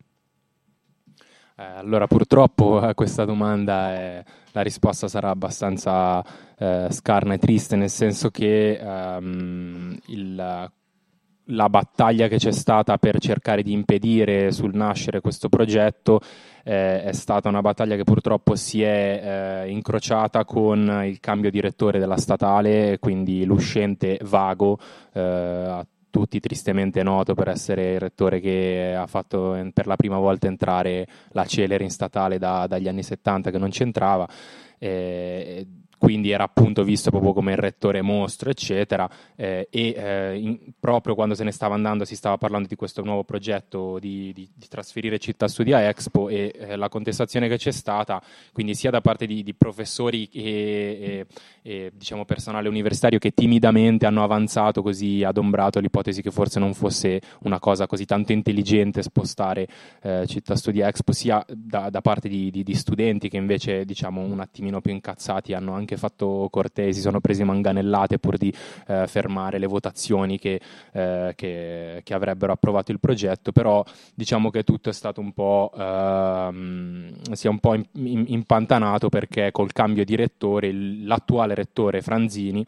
Allora, purtroppo a questa domanda la risposta sarà abbastanza scarna e triste, nel senso che la battaglia che c'è stata per cercare di impedire sul nascere questo progetto è stata una battaglia che purtroppo si è incrociata con il cambio direttore della statale, quindi l'uscente Vago, a tutti tristemente noto per essere il rettore che ha fatto per la prima volta entrare la Celere in statale dagli anni 70, che non c'entrava. quindi era appunto visto proprio come il rettore mostro, eccetera, proprio quando se ne stava andando si stava parlando di questo nuovo progetto di trasferire Città Studi a Expo, e la contestazione che c'è stata, quindi sia da parte di professori e diciamo personale universitario, che timidamente hanno avanzato, così adombrato l'ipotesi che forse non fosse una cosa così tanto intelligente spostare Città Studi a Expo, sia da parte di studenti che invece, diciamo, un attimino più incazzati hanno anche fatto cortesi, sono presi manganellate pur di fermare le votazioni che avrebbero approvato il progetto. Però diciamo che tutto è stato un po' si è un po' impantanato, perché col cambio di rettore, l'attuale rettore Franzini,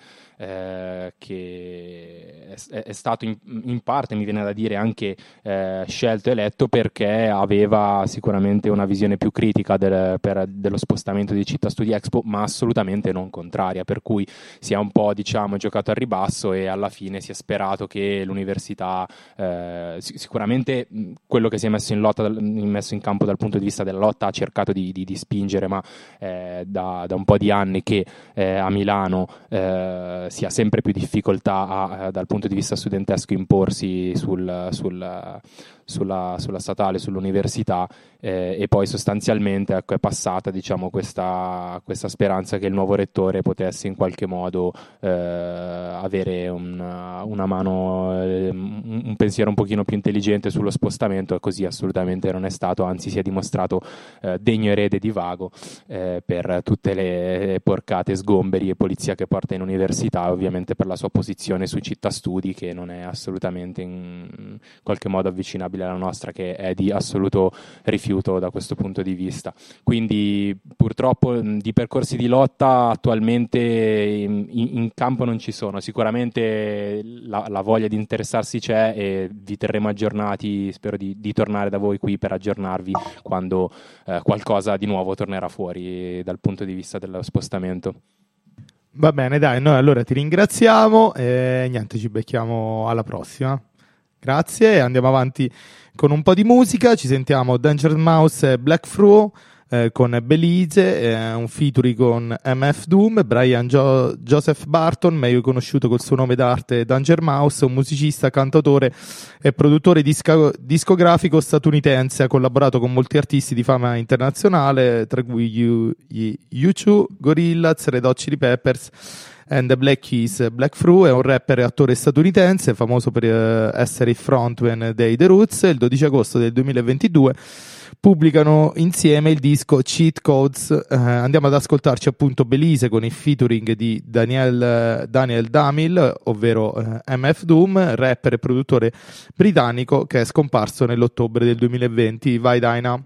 che è stato in parte, mi viene da dire, anche scelto, eletto, perché aveva sicuramente una visione più critica dello spostamento di Città Studi Expo, ma assolutamente non contraria, per cui si è un po', diciamo, giocato al ribasso, e alla fine si è sperato che l'università, sicuramente quello che si è messo in campo dal punto di vista della lotta, ha cercato di spingere, ma da un po' di anni che a Milano si ha sempre più difficoltà dal punto di vista studentesco imporsi sulla statale, sull'università, e poi sostanzialmente, ecco, è passata, diciamo, questa speranza che il nuovo rettore potesse in qualche modo avere una mano, un pensiero un pochino più intelligente sullo spostamento, e così assolutamente non è stato, anzi si è dimostrato degno erede di Vago per tutte le porcate, sgomberi e polizia che porta in università, ovviamente per la sua posizione su Città Studi, che non è assolutamente in qualche modo avvicinabile alla nostra, che è di assoluto rifiuto da questo punto di vista. Quindi purtroppo di percorsi di lotta attualmente in campo non ci sono. Sicuramente la voglia di interessarsi c'è, e vi terremo aggiornati. Spero di tornare da voi qui per aggiornarvi quando qualcosa di nuovo tornerà fuori dal punto di vista dello spostamento. Va bene, dai, noi allora ti ringraziamo e niente, ci becchiamo alla prossima. Grazie, andiamo avanti con un po' di musica. Ci sentiamo Dangerous Mouse e Black Fro con Belize, un featuring con MF Doom, Brian Joseph Barton, meglio conosciuto col suo nome d'arte Danger Mouse, un musicista, cantautore e produttore discografico statunitense. Ha collaborato con molti artisti di fama internazionale, tra cui U2, Gorillaz, Red Hot Chili Peppers and the Black Keys. Black Fro è un rapper e attore statunitense famoso per essere il frontman dei The Roots. Il 12 agosto del 2022 pubblicano insieme il disco Cheat Codes. Andiamo ad ascoltarci appunto Belize con il featuring di Daniel Damil, ovvero MF Doom, rapper e produttore britannico che è scomparso nell'ottobre del 2020. Vai Daina.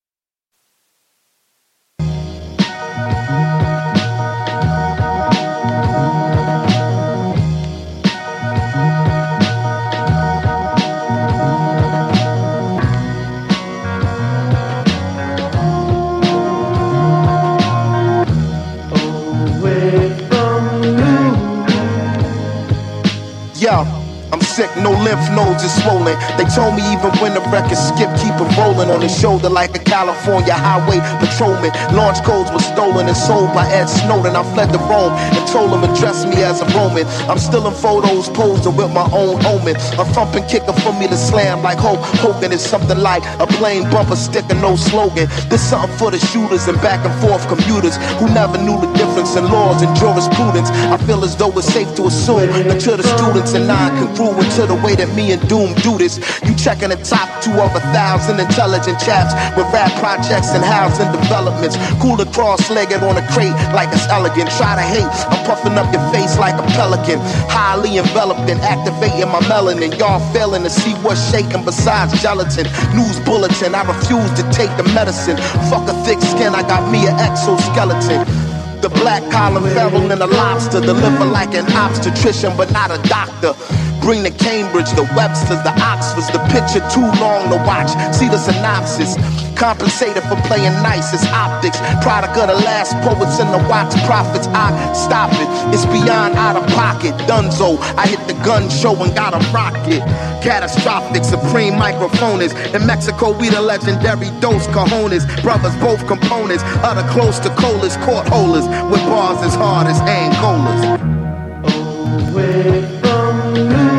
Yo, I'm sick, no lymph nodes is swollen. They told me even when the record skip, keep it rolling on his shoulder like a California highway patrolman. Launch codes were stolen and sold by Ed Snowden. I fled to Rome and told him address me as a Roman. I'm still in photos posing with my own omen. A thumping kicker for me to slam like Hulk Hogan is something like a plain bumper sticker, no slogan. This something for the shooters and back and forth commuters who never knew the difference in laws and jurisprudence. I feel as though it's safe to assume that to the students and non-congruent to the way that me and Doom do this. You checking the top 2 of 1,000 intelligent chaps with rap projects and housing developments. Cooler cross-legged on a crate like it's elegant. Try to hate, I'm puffing up your face like a pelican. Highly enveloped and activating my melanin. Y'all failing to see what's shaking besides gelatin. News bulletin, I refuse to take the medicine. Fuck a thick skin, I got me an exoskeleton. The black collar feral and a lobster. Deliver like an obstetrician but not a doctor. Bring the Cambridge, the Websters, the Oxfords, the picture too long to watch. See the synopsis. Compensated for playing nice as optics. Product of the last poets and the wax prophets. I stop it. It's beyond out of pocket. Dunzo. I hit the gun show and got a rocket. Catastrophic, supreme microphonist. In Mexico, we the legendary Dos Cajones. Brothers, both components. Utter close to colas, court holders. With bars as hard as Angolas. Away from you.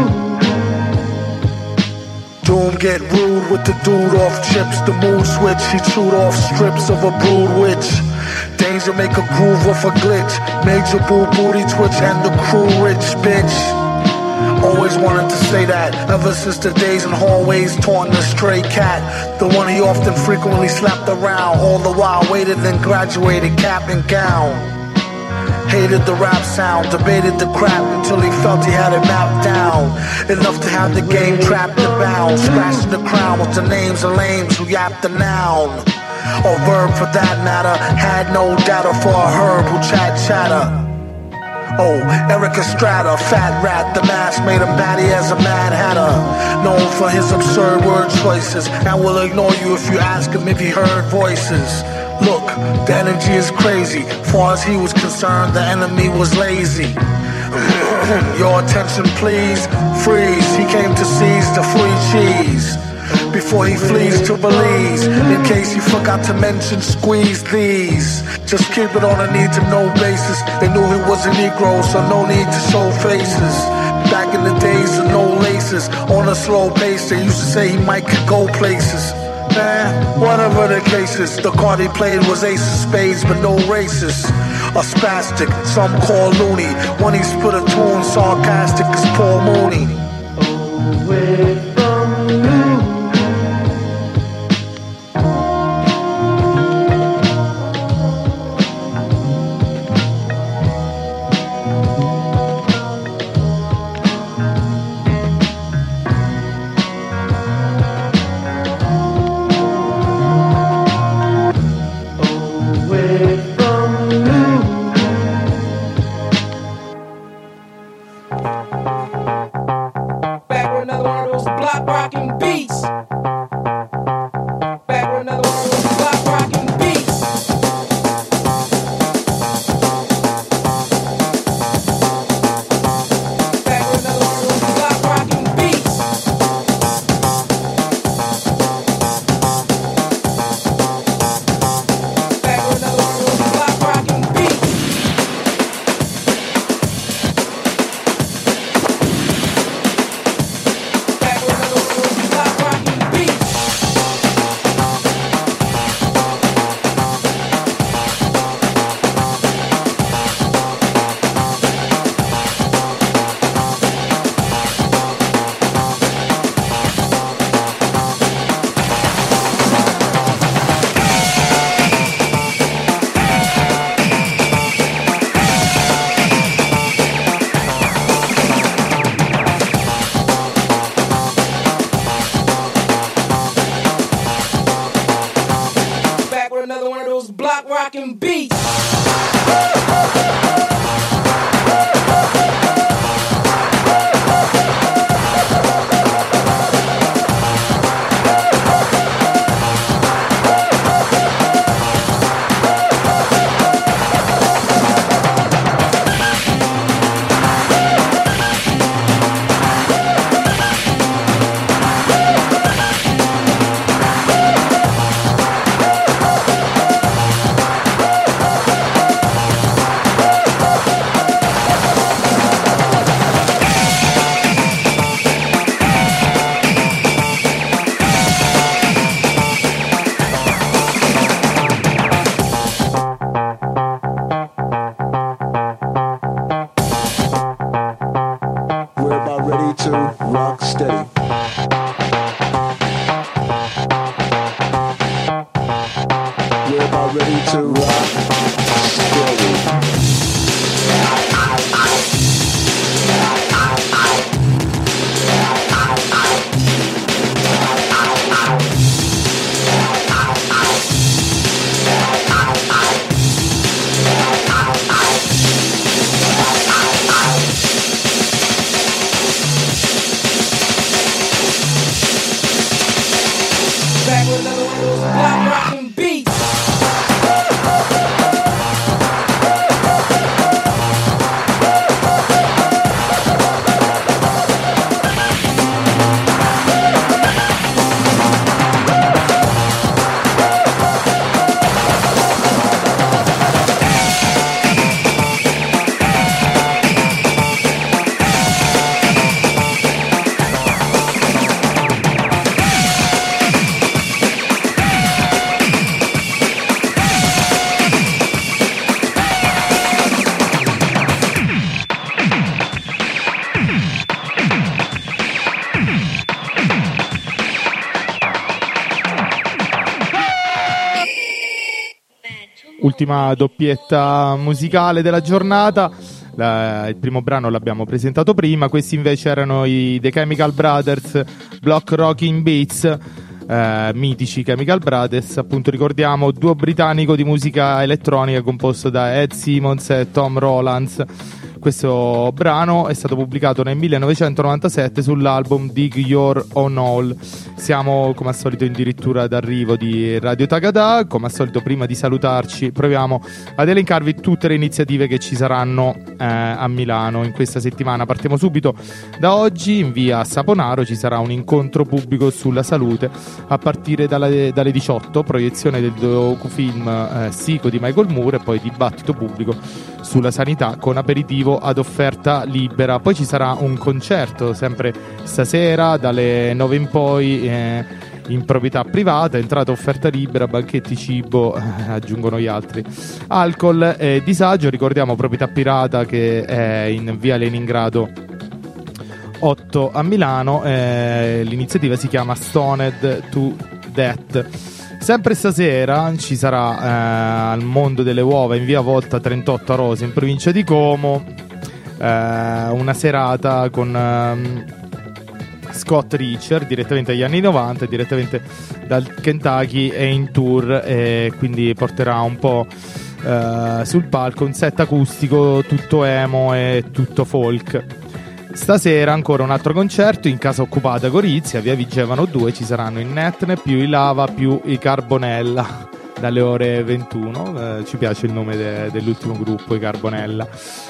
Doom get rude with the dude off chips. The mood switch, he chewed off strips of a brood witch. Danger make a groove off a glitch. Major boo booty twitch and the crew rich bitch. Always wanted to say that. Ever since the days in hallways taunting a stray cat. The one he often frequently slapped around. All the while waited and graduated cap and gown. Hated the rap sound, debated the crap until he felt he had it mapped down. Enough to have the game trapped and bound. Scratching the crown with the names of lames who yapped the noun. Or verb for that matter. Had no data for a herb who chatter. Oh, Eric Estrada, fat rat, the mask made him batty as a Mad Hatter. Known for his absurd word choices, and will ignore you if you ask him if he heard voices. Look, the energy is crazy. Far as he was concerned, the enemy was lazy. Your attention please, freeze. He came to seize the free cheese before he flees to Belize. In case he forgot to mention, squeeze these. Just keep it on a need to know basis. They knew he was a Negro, so no need to show faces. Back in the days of no laces, on a slow pace, they used to say he might could go places. Man, whatever the case is, the card he played was ace of spades, but no racist. A spastic, some call loony. When he spit a tune, sarcastic as Paul Mooney. Away from you. back with another one of those block rockin' beats. Ultima doppietta musicale della giornata. Il primo brano l'abbiamo presentato prima, questi invece erano i The Chemical Brothers, Block Rocking Beats, mitici Chemical Brothers, appunto ricordiamo, duo britannico di musica elettronica composto da Ed Simmons e Tom Rowlands. Questo brano è stato pubblicato nel 1997 sull'album Dig Your Own Hole. Siamo come al solito addirittura d'arrivo di Radio Tagada. Come al solito, prima di salutarci proviamo ad elencarvi tutte le iniziative che ci saranno a Milano in questa settimana. Partiamo subito da oggi. In via Saponaro ci sarà un incontro pubblico sulla salute a partire dalle 18, proiezione del docufilm Sico di Michael Moore e poi dibattito pubblico sulla sanità con aperitivo ad offerta libera. Poi ci sarà un concerto sempre stasera dalle 9 in poi in proprietà privata, entrata offerta libera, banchetti, cibo, aggiungono gli altri, alcol e disagio. Ricordiamo proprietà pirata che è in via Leningrado 8 a Milano. L'iniziativa si chiama Stoned to Death. Sempre stasera ci sarà al Mondo delle Uova in via Volta 38 a Rose in provincia di Como una serata con Scott Richer direttamente agli anni 90, direttamente dal Kentucky e in tour, e quindi porterà un po' sul palco un set acustico tutto emo e tutto folk. Stasera ancora un altro concerto in Casa Occupata Gorizia, via Vigevano 2, ci saranno i Netne più i Lava più i Carbonella dalle ore 21, ci piace il nome dell'ultimo gruppo, i Carbonella.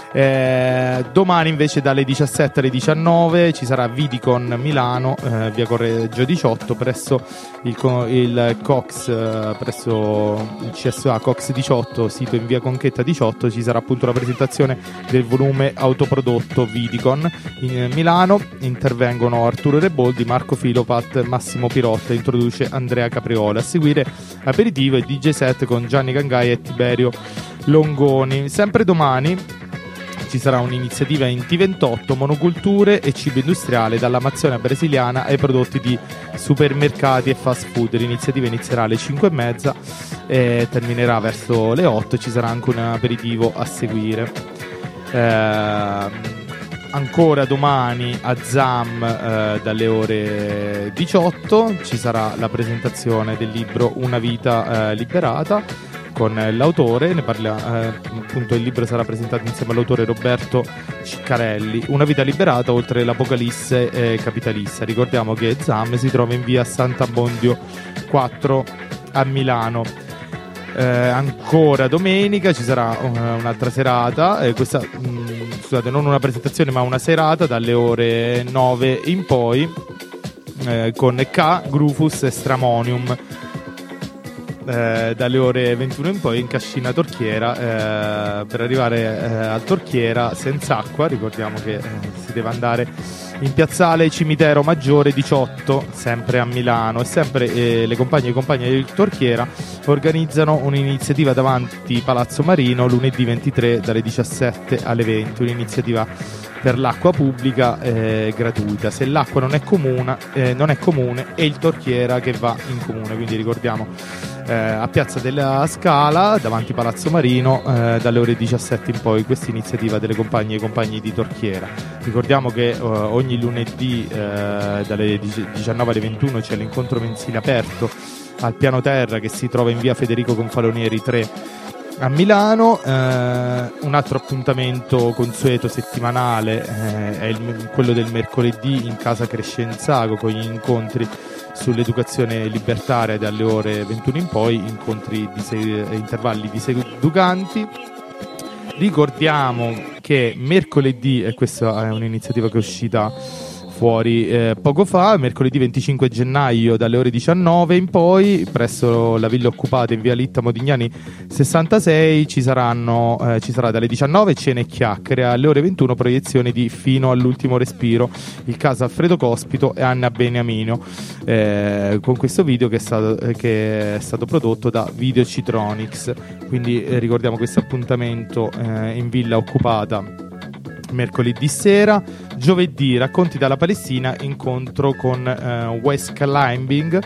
Domani invece dalle 17 alle 19 ci sarà Vidicon Milano, via Correggio 18 presso il Cox, presso il CSA Cox 18, sito in via Conchetta 18. Ci sarà appunto la presentazione del volume autoprodotto Vidicon in Milano. Intervengono Arturo Reboldi, Marco Filopat, Massimo Pirotta, introduce Andrea Capriola. A seguire aperitivo e DJ set con Gianni Gangai e Tiberio Longoni. Sempre domani ci sarà un'iniziativa in T28, monoculture e cibo industriale dall'Amazzonia brasiliana ai prodotti di supermercati e fast food. L'iniziativa inizierà alle 5:30 e terminerà verso le 8. Ci sarà anche un aperitivo a seguire. Ancora domani a ZAM dalle ore 18 ci sarà la presentazione del libro Una vita liberata con l'autore, ne parla, appunto il libro sarà presentato insieme all'autore Roberto Ciccarelli. Una vita liberata oltre l'apocalisse capitalista. Ricordiamo che ZAM si trova in via Sant'Abbondio 4 a Milano. Ancora domenica ci sarà un'altra serata, questa scusate, non una presentazione ma una serata dalle ore 9 in poi con K, Grufus e Stramonium. Dalle ore 21 in poi in Cascina Torchiera, per arrivare al Torchiera senza acqua. Ricordiamo che si deve andare in piazzale Cimitero Maggiore 18, sempre a Milano, e sempre le compagne e compagni del Torchiera organizzano un'iniziativa davanti Palazzo Marino lunedì 23 dalle 17 alle 20, un'iniziativa per l'acqua pubblica gratuita. Se l'acqua non è comune è il Torchiera che va in comune, quindi ricordiamo a Piazza della Scala davanti Palazzo Marino dalle ore 17 in poi questa iniziativa delle compagne e compagni di Torchiera. Ricordiamo che ogni lunedì dalle 19 alle 21 c'è l'incontro mensile aperto al piano terra che si trova in via Federico Confalonieri 3 a Milano. Un altro appuntamento consueto settimanale è quello del mercoledì in casa Crescenzago con gli incontri sull'educazione libertaria dalle ore 21 in poi, incontri intervalli diseducanti. Ricordiamo che mercoledì, e questa è un'iniziativa che è uscita fuori poco fa, mercoledì 25 gennaio dalle ore 19 in poi, presso la villa occupata in via Litta Modignani 66, ci sarà dalle 19 cene e chiacchiere, alle ore 21 proiezioni di Fino all'ultimo respiro, il caso Alfredo Cospito e Anna Beniamino, con questo video che è stato prodotto da Video Citronics. Quindi ricordiamo questo appuntamento in villa occupata mercoledì sera. Giovedì racconti dalla Palestina, incontro con West Climbing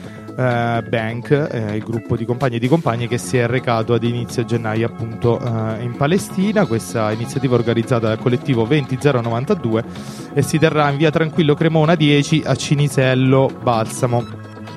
Bank, il gruppo di compagni e di compagne che si è recato ad inizio gennaio appunto in Palestina. Questa iniziativa è organizzata dal collettivo 20092 e si terrà in via Tranquillo Cremona 10 a Cinisello Balsamo.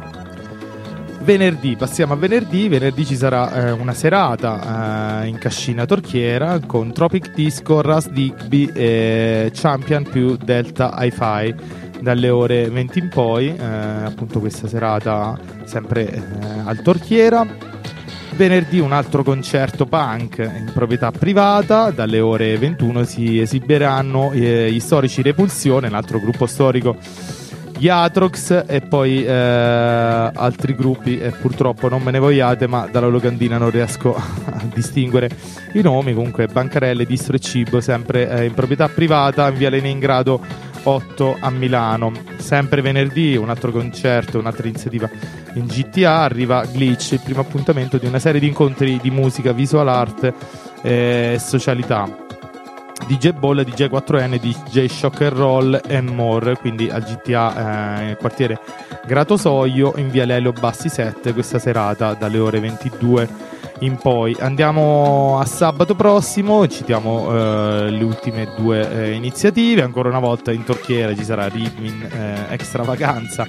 Venerdì, passiamo a venerdì ci sarà una serata in Cascina Torchiera con Tropic Disco, Ras Digby e Champion più Delta Hi-Fi dalle ore 20 in poi, appunto questa serata sempre al Torchiera. Venerdì un altro concerto punk in proprietà privata, dalle ore 21 si esibiranno gli storici Repulsione, un altro gruppo storico, gli Atrox e poi altri gruppi, e purtroppo non me ne vogliate, ma dalla locandina non riesco a distinguere i nomi. Comunque Bancarelle, Distro e Cibo, sempre in proprietà privata in via Leningrado 8 a Milano. Sempre venerdì un altro concerto, un'altra iniziativa in GTA, arriva Glitch, il primo appuntamento di una serie di incontri di musica, visual art e socialità. DJ Ball, DJ 4N, DJ Shock and Roll and more, quindi al GTA nel quartiere Gratosoio in via Lelio Bassi 7 questa serata dalle ore 22 in poi. Andiamo a sabato prossimo, citiamo le ultime due iniziative. Ancora una volta in Torchiera ci sarà Ritmin Extravaganza,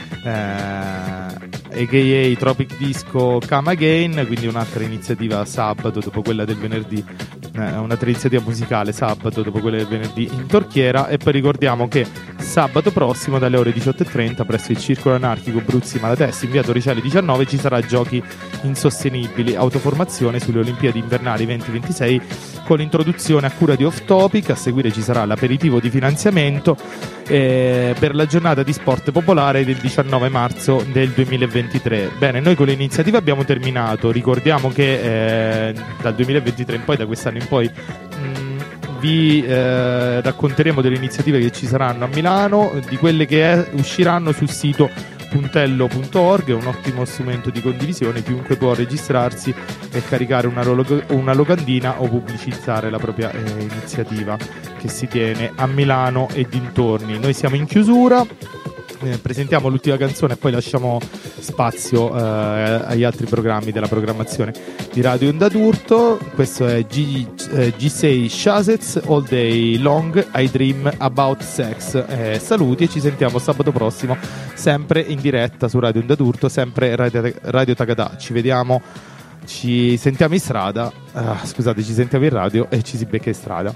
a.k.a. Tropic Disco Come Again, quindi un'altra iniziativa sabato dopo quella del venerdì, un'altra iniziativa musicale sabato dopo quella del venerdì in Torchiera. E poi ricordiamo che sabato prossimo dalle ore 18:30 presso il Circolo Anarchico Bruzzi Malatesti in via Torricelli 19 ci sarà Giochi Insostenibili, autoformazione sulle Olimpiadi Invernali 2026 con l'introduzione a cura di Off Topic. A seguire ci sarà l'aperitivo di finanziamento per la giornata di sport popolare del 19 marzo del 2023. Bene, noi con l'iniziativa abbiamo terminato. Ricordiamo che dal 2023 in poi, da quest'anno in poi, vi racconteremo delle iniziative che ci saranno a Milano, di quelle che usciranno sul sito puntello.org. è un ottimo strumento di condivisione, chiunque può registrarsi e caricare una locandina o pubblicizzare la propria iniziativa che si tiene a Milano e dintorni. Noi siamo in chiusura, presentiamo l'ultima canzone e poi lasciamo spazio agli altri programmi della programmazione di Radio Onda d'Urto. Questo è G6 Shazets, All Day Long I Dream About Sex. Saluti e ci sentiamo sabato prossimo sempre in diretta su Radio Onda d'Urto, sempre Radio Tagadà. Ci sentiamo in strada, ci sentiamo in radio e ci si becca in strada.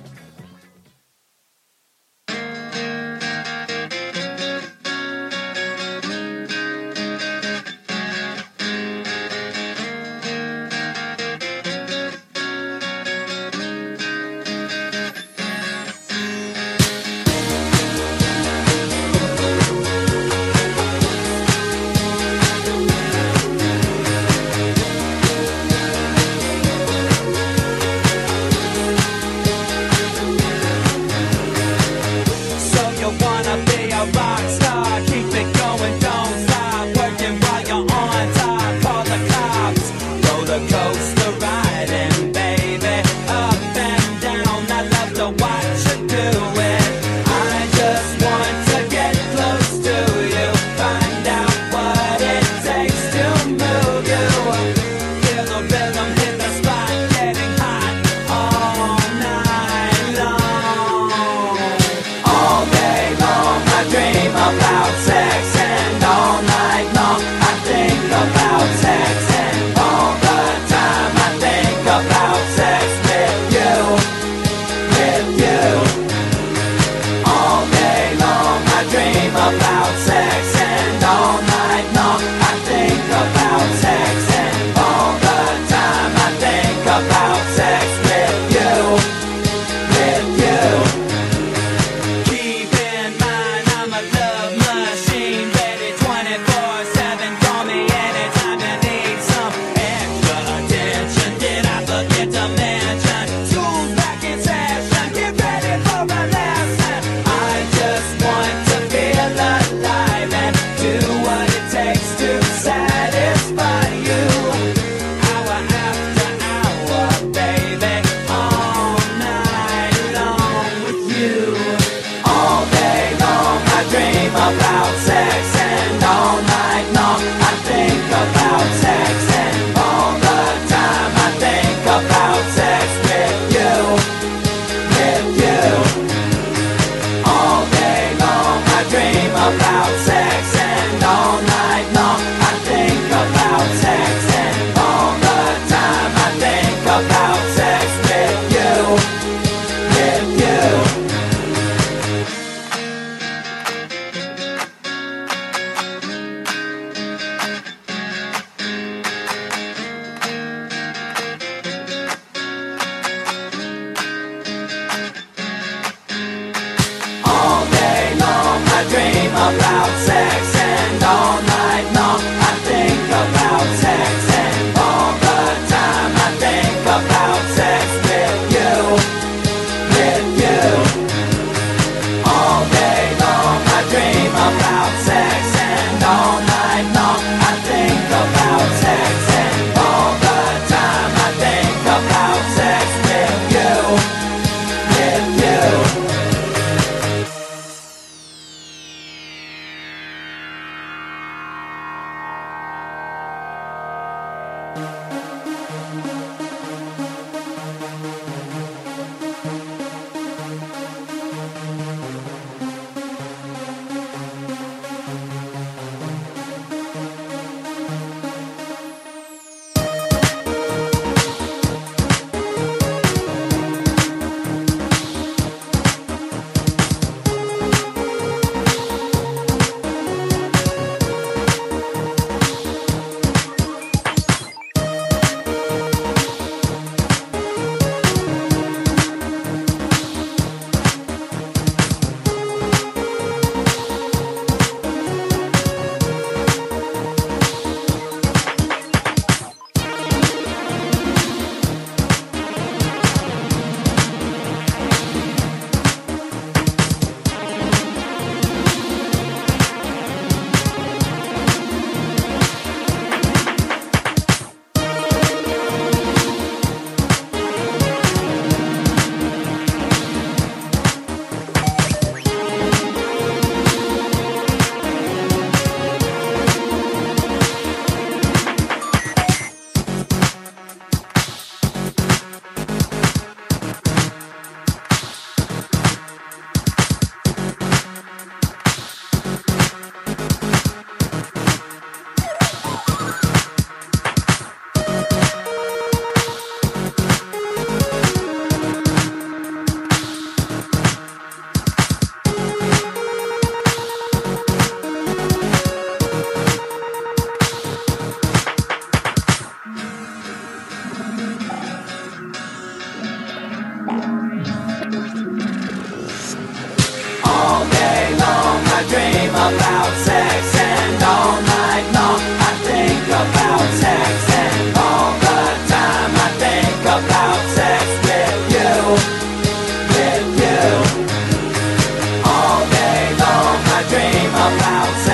about sex, and all night long I think about sex, and all the time I think about sex with you, with you. All day long I dream about sex, and all night long I think about sex, and all the time I think about sex with you, with you. About sex, and all night long I think about sex, and all the time I think about sex with you, with you. All day long I dream about sex.